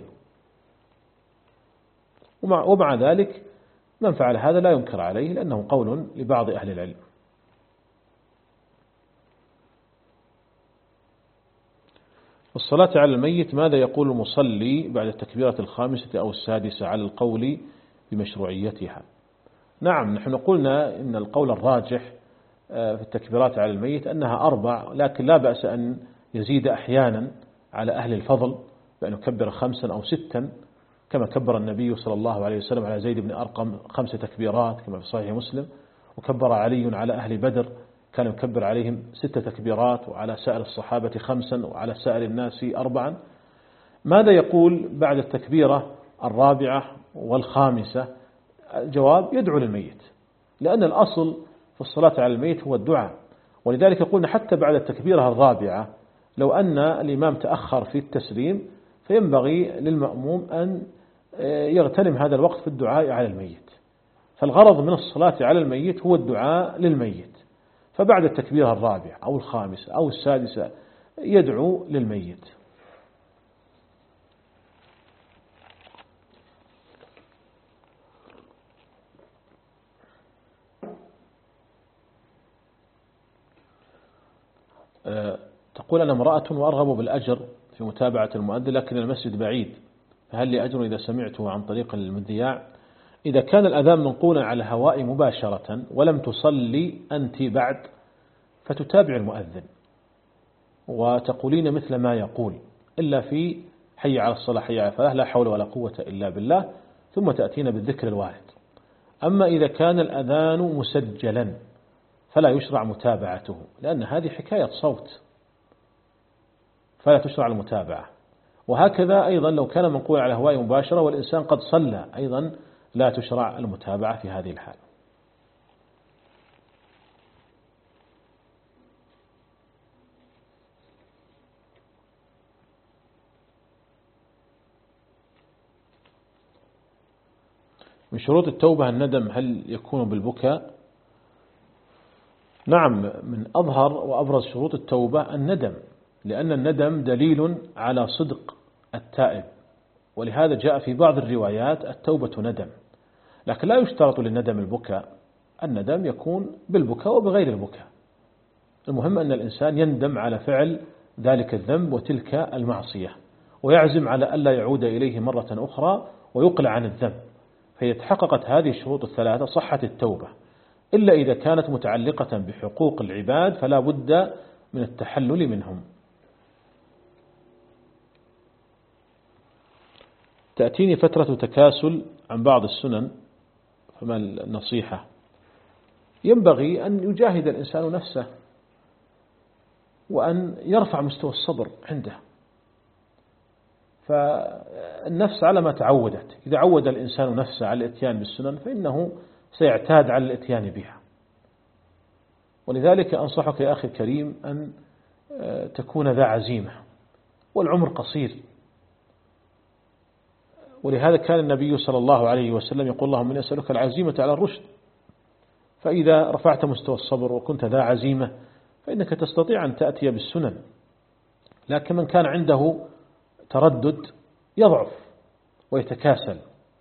ومع, ومع ذلك من فعل هذا لا ينكر عليه، لأنه قول لبعض أهل العلم. والصلاة على الميت ماذا يقول المصلي بعد التكبيرة الخامسة أو السادسة على القول بمشروعيتها؟ نعم، نحن قلنا إن القول الراجح في التكبيرات على الميت أنها أربع، لكن لا بأس أن يزيد أحيانا على أهل الفضل بأن يكبر خمسا أو ستا كما كبر النبي صلى الله عليه وسلم على زيد بن أرقم خمس تكبيرات كما في صحيح مسلم، وكبر علي على أهل بدر كان يكبر عليهم ست تكبيرات، وعلى سائر الصحابة خمسا، وعلى سائر الناس أربعا. ماذا يقول بعد التكبيرة الرابعة والخامسة؟ الجواب يدعو للميت، لأن الأصل في الصلاة على الميت هو الدعاء. ولذلك قلنا حتى بعد التكبيرة الرابعة لو أن الإمام تأخر في التسليم فينبغي للمأموم أن يغتنم هذا الوقت في الدعاء على الميت، فالغرض من الصلاة على الميت هو الدعاء للميت. فبعد التكبيرة الرابعة أو الخامسة أو السادسة يدعو للميت. تقول أنا امرأة وأرغب بالأجر في متابعة المؤذن لكن المسجد بعيد، فهل لي أجر إذا سمعته عن طريق المذياع؟ إذا كان الأذان منقولا على الهواء مباشرة ولم تصلي أنت بعد فتتابع المؤذن وتقولين مثل ما يقول، إلا في حي على الصلاة حي على الفلاح لا حول ولا قوة إلا بالله، ثم تأتين بالذكر الوارد. أما إذا كان الأذان مسجلا فلا يشرع متابعته، لأن هذه حكاية صوت فلا تشرع المتابعة. وهكذا أيضا لو كان منقول على هواء مباشرة والإنسان قد صلى أيضا لا تشرع المتابعة في هذه الحال. من شروط التوبة الندم، هل يكون بالبكاء؟ نعم، من أظهر وأبرز شروط التوبة الندم، لأن الندم دليل على صدق التائب، ولهذا جاء في بعض الروايات التوبة ندم. لكن لا يشترط للندم البكاء، الندم يكون بالبكاء وبغير البكاء، المهم أن الإنسان يندم على فعل ذلك الذنب وتلك المعصية، ويعزم على ألا يعود إليه مرة أخرى ويقلع عن الذنب، فإذا تحققت هذه الشروط الثلاثة صحت التوبة، إلا إذا كانت متعلقة بحقوق العباد فلا بد من التحلل منهم. تأتيني فترة تكاسل عن بعض السنن، فما النصيحة؟ ينبغي أن يجاهد الإنسان نفسه وأن يرفع مستوى الصبر عنده، فالنفس على ما تعودت، إذا عود الإنسان نفسه على الاتيان بالسنن فإنه سيعتاد على الاتيان بها. ولذلك أنصحك يا أخي الكريم أن تكون ذا عزيمة، والعمر قصير، ولهذا كان النبي صلى الله عليه وسلم يقول اللهم إني أسألك العزيمة على الرشد، فإذا رفعت مستوى الصبر وكنت ذا عزيمة فإنك تستطيع أن تأتي بالسنن. لكن من كان عنده تردد يضعف ويتكاسل،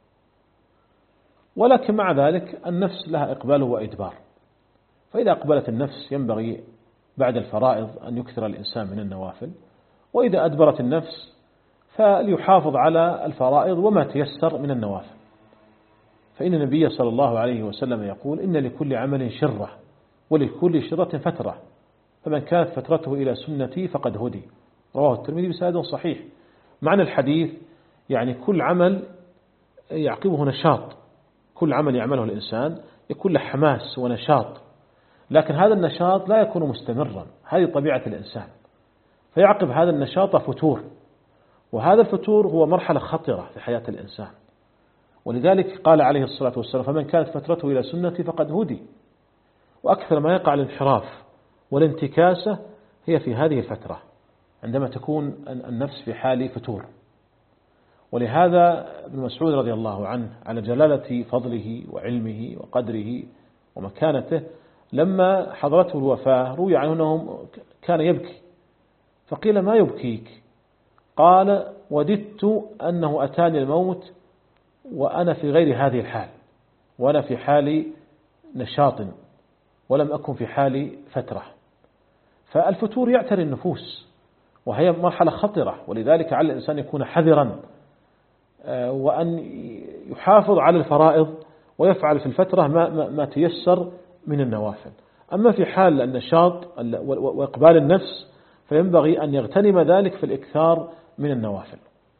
ولكن مع ذلك النفس لها إقبال وإدبار، فإذا أقبلت النفس ينبغي بعد الفرائض أن يكثر الإنسان من النوافل، وإذا أدبرت النفس فليحافظ على الفرائض وما تيسر من النوافل، فإن النبي صلى الله عليه وسلم يقول إن لكل عمل شرة ولكل شرة فترة، فمن كانت فترته إلى سنتي فقد هدي، رواه الترمذي بسند صحيح. معنى الحديث يعني كل عمل يعقبه نشاط، كل عمل يعمله الإنسان يكون له حماس ونشاط، لكن هذا النشاط لا يكون مستمرا، هذه طبيعة الإنسان، فيعقب هذا النشاط فتور، وهذا الفتور هو مرحلة خطرة في حياة الإنسان. ولذلك قال عليه الصلاة والسلام فمن كانت فترته إلى سنتي فقد هدي. وأكثر ما يقع الانحراف والانتكاسة هي في هذه الفترة عندما تكون النفس في حال فتور. ولهذا ابن مسعود رضي الله عنه على جلالة فضله وعلمه وقدره ومكانته لما حضرته الوفاة روي عنه أنه كان يبكي، فقيل ما يبكيك؟ قال وددت أنه أتاني الموت وأنا في غير هذه الحال، وأنا في حال نشاط ولم أكن في حال فترة. فالفتور يعتري النفوس وهي مرحلة خطرة، ولذلك على الإنسان يكون حذرا وأن يحافظ على الفرائض ويفعل في الفترة ما, ما تيسر من النوافل. أما في حال النشاط وإقبال النفس فينبغي أن يغتنم ذلك في الإكثار من النوافل.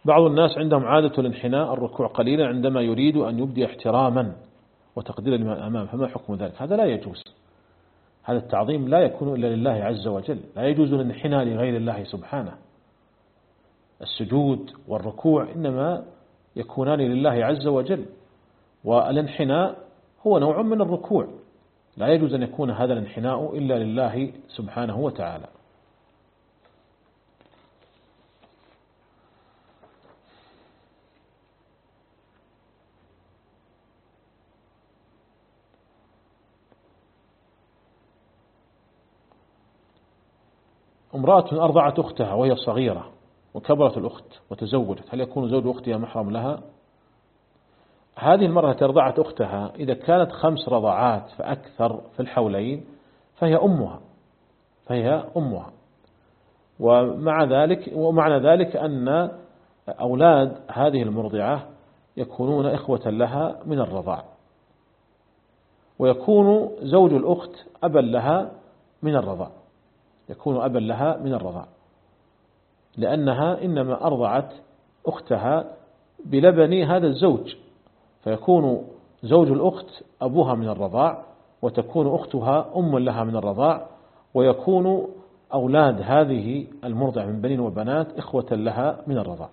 بعض الناس عندهم عادة الانحناء الركوع قليلا عندما يريد أن يبدي احتراما وتقديرا لمن أمام، فما حكم ذلك؟ هذا لا يجوز. هذا التعظيم لا يكون إلا لله عز وجل، لا يجوز الانحناء لغير الله سبحانه. السجود والركوع إنما يكونان لله عز وجل، والانحناء هو نوع من الركوع، لا يجوز أن يكون هذا الانحناء إلا لله سبحانه وتعالى. امرأة أرضعت أختها وهي صغيرة وكبرت الأخت وتزوجت، هل يكون زوج أختها محرم لها؟ هذه المرأة التي أرضعت أختها إذا كانت خمس رضعات فأكثر في الحولين فهي أمها فهي أمها ومع ذلك ومعنى ذلك أن أولاد هذه المرضعة يكونون إخوة لها من الرضاع، ويكون زوج الأخت أبا لها من الرضاع يكون أبا لها من الرضاع لأنها إنما أرضعت أختها بلبن هذا الزوج، فيكون زوج الأخت أبوها من الرضاع، وتكون أختها أم لها من الرضاع، ويكون أولاد هذه المرضع من بنين وبنات إخوة لها من الرضاع.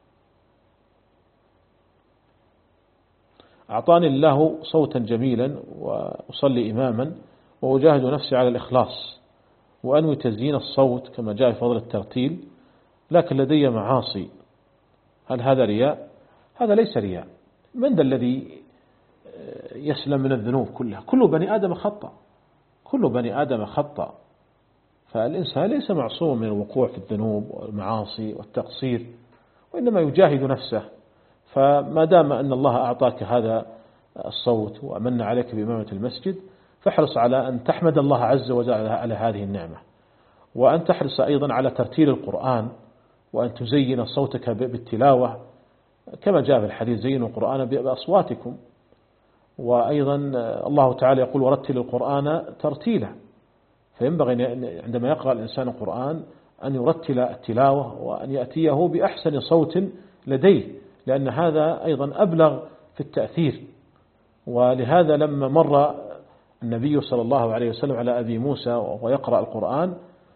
أعطاني الله صوتا جميلا وأصلي إماما وأجاهد نفسي على الإخلاص وأنوي تزيين الصوت كما جاء في فضل الترتيل، لكن لدي معاصي، هل هذا رياء؟ هذا ليس رياء. من ذا الذي يسلم من الذنوب كلها؟ كل بني آدم خطأ كل بني آدم خطأ فالإنسان ليس معصوم من الوقوع في الذنوب والمعاصي والتقصير، وإنما يجاهد نفسه. فما دام أن الله أعطاك هذا الصوت وأمن عليك بإمامة المسجد، فاحرص على أن تحمد الله عز وجل على هذه النعمة، وأن تحرص أيضا على ترتيل القرآن، وأن تزين صوتك بالتلاوة كما جاء في الحديث: زينوا القرآن بأصواتكم. وأيضا الله تعالى يقول: ورتل القرآن ترتيلا. فينبغي عندما يقرأ الإنسان القرآن أن يرتل التلاوة وأن يأتيه بأحسن صوت لديه، لأن هذا أيضا أبلغ في التأثير. ولهذا لما مر النبي صلى الله عليه وسلم على أبي موسى وهو يقرأ القرآن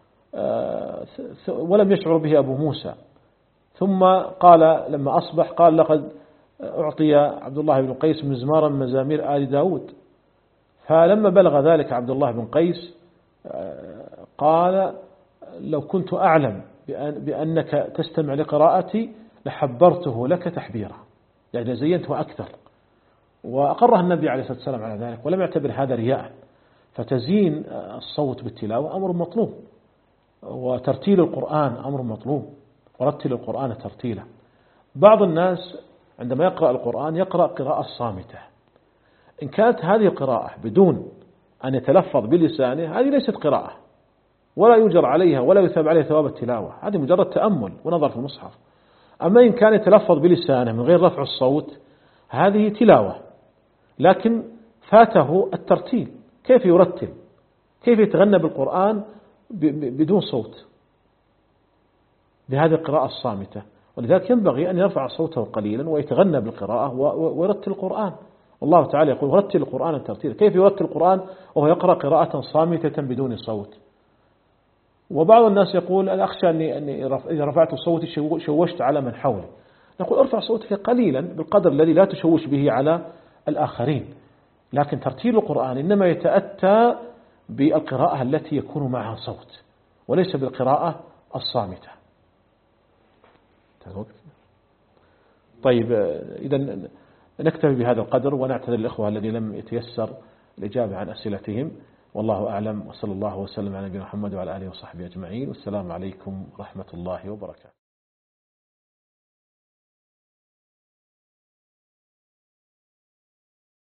ولم يشعر به أبو موسى، ثم قال لما أصبح قال: لقد أعطي عبد الله بن قيس مزمارا مزامير آل داود. فلما بلغ ذلك عبد الله بن قيس قال: لو كنت أعلم بأنك تستمع لقراءتي لحبرته لك تحبيرا، يعني زينته أكثر. وأقرها النبي عليه الصلاة والسلام على ذلك ولم يعتبر هذا رياء. فتزيين الصوت بالتلاوة أمر مطلوب، وترتيل القرآن أمر مطلوب، ورتل القرآن ترتيلا. بعض الناس عندما يقرأ القرآن يقرأ قراءة صامتة. إن كانت هذه القراءة بدون أن يتلفظ بلسانه هذه ليست قراءة، ولا يجر عليها ولا يثاب عليها ثواب التلاوة، هذه مجرد تأمل ونظر في المصحف. أما إن كان يتلفظ بلسانه من غير رفع الصوت هذه تلاوة، لكن فاته الترتيل. كيف يرتل؟ كيف يتغنى بالقرآن بدون صوت بهذه القراءة الصامتة؟ ولذلك ينبغي أن يرفع صوته قليلا ويتغنى بالقراءة ويرتل القرآن. والله تعالى يقول: رتل القرآن ترتيلا. كيف يرتل القرآن وهو يقرأ قراءة صامتة بدون صوت؟ وبعض الناس يقول: أنا أخشى أني إذا رفعت صوتي شوشت على من حولي. نقول: ارفع صوتك قليلا بالقدر الذي لا تشوش به على الآخرين، لكن ترتيل القرآن إنما يتأتى بالقراءة التي يكون معها صوت وليس بالقراءة الصامتة. طيب، إذا نكتفي بهذا القدر ونعتذر الإخوة الذين لم يتيسر الإجابة عن أسئلتهم، والله أعلم، وصلى الله وسلم على نبينا محمد وعلى آله وصحبه أجمعين، والسلام عليكم ورحمة الله وبركاته.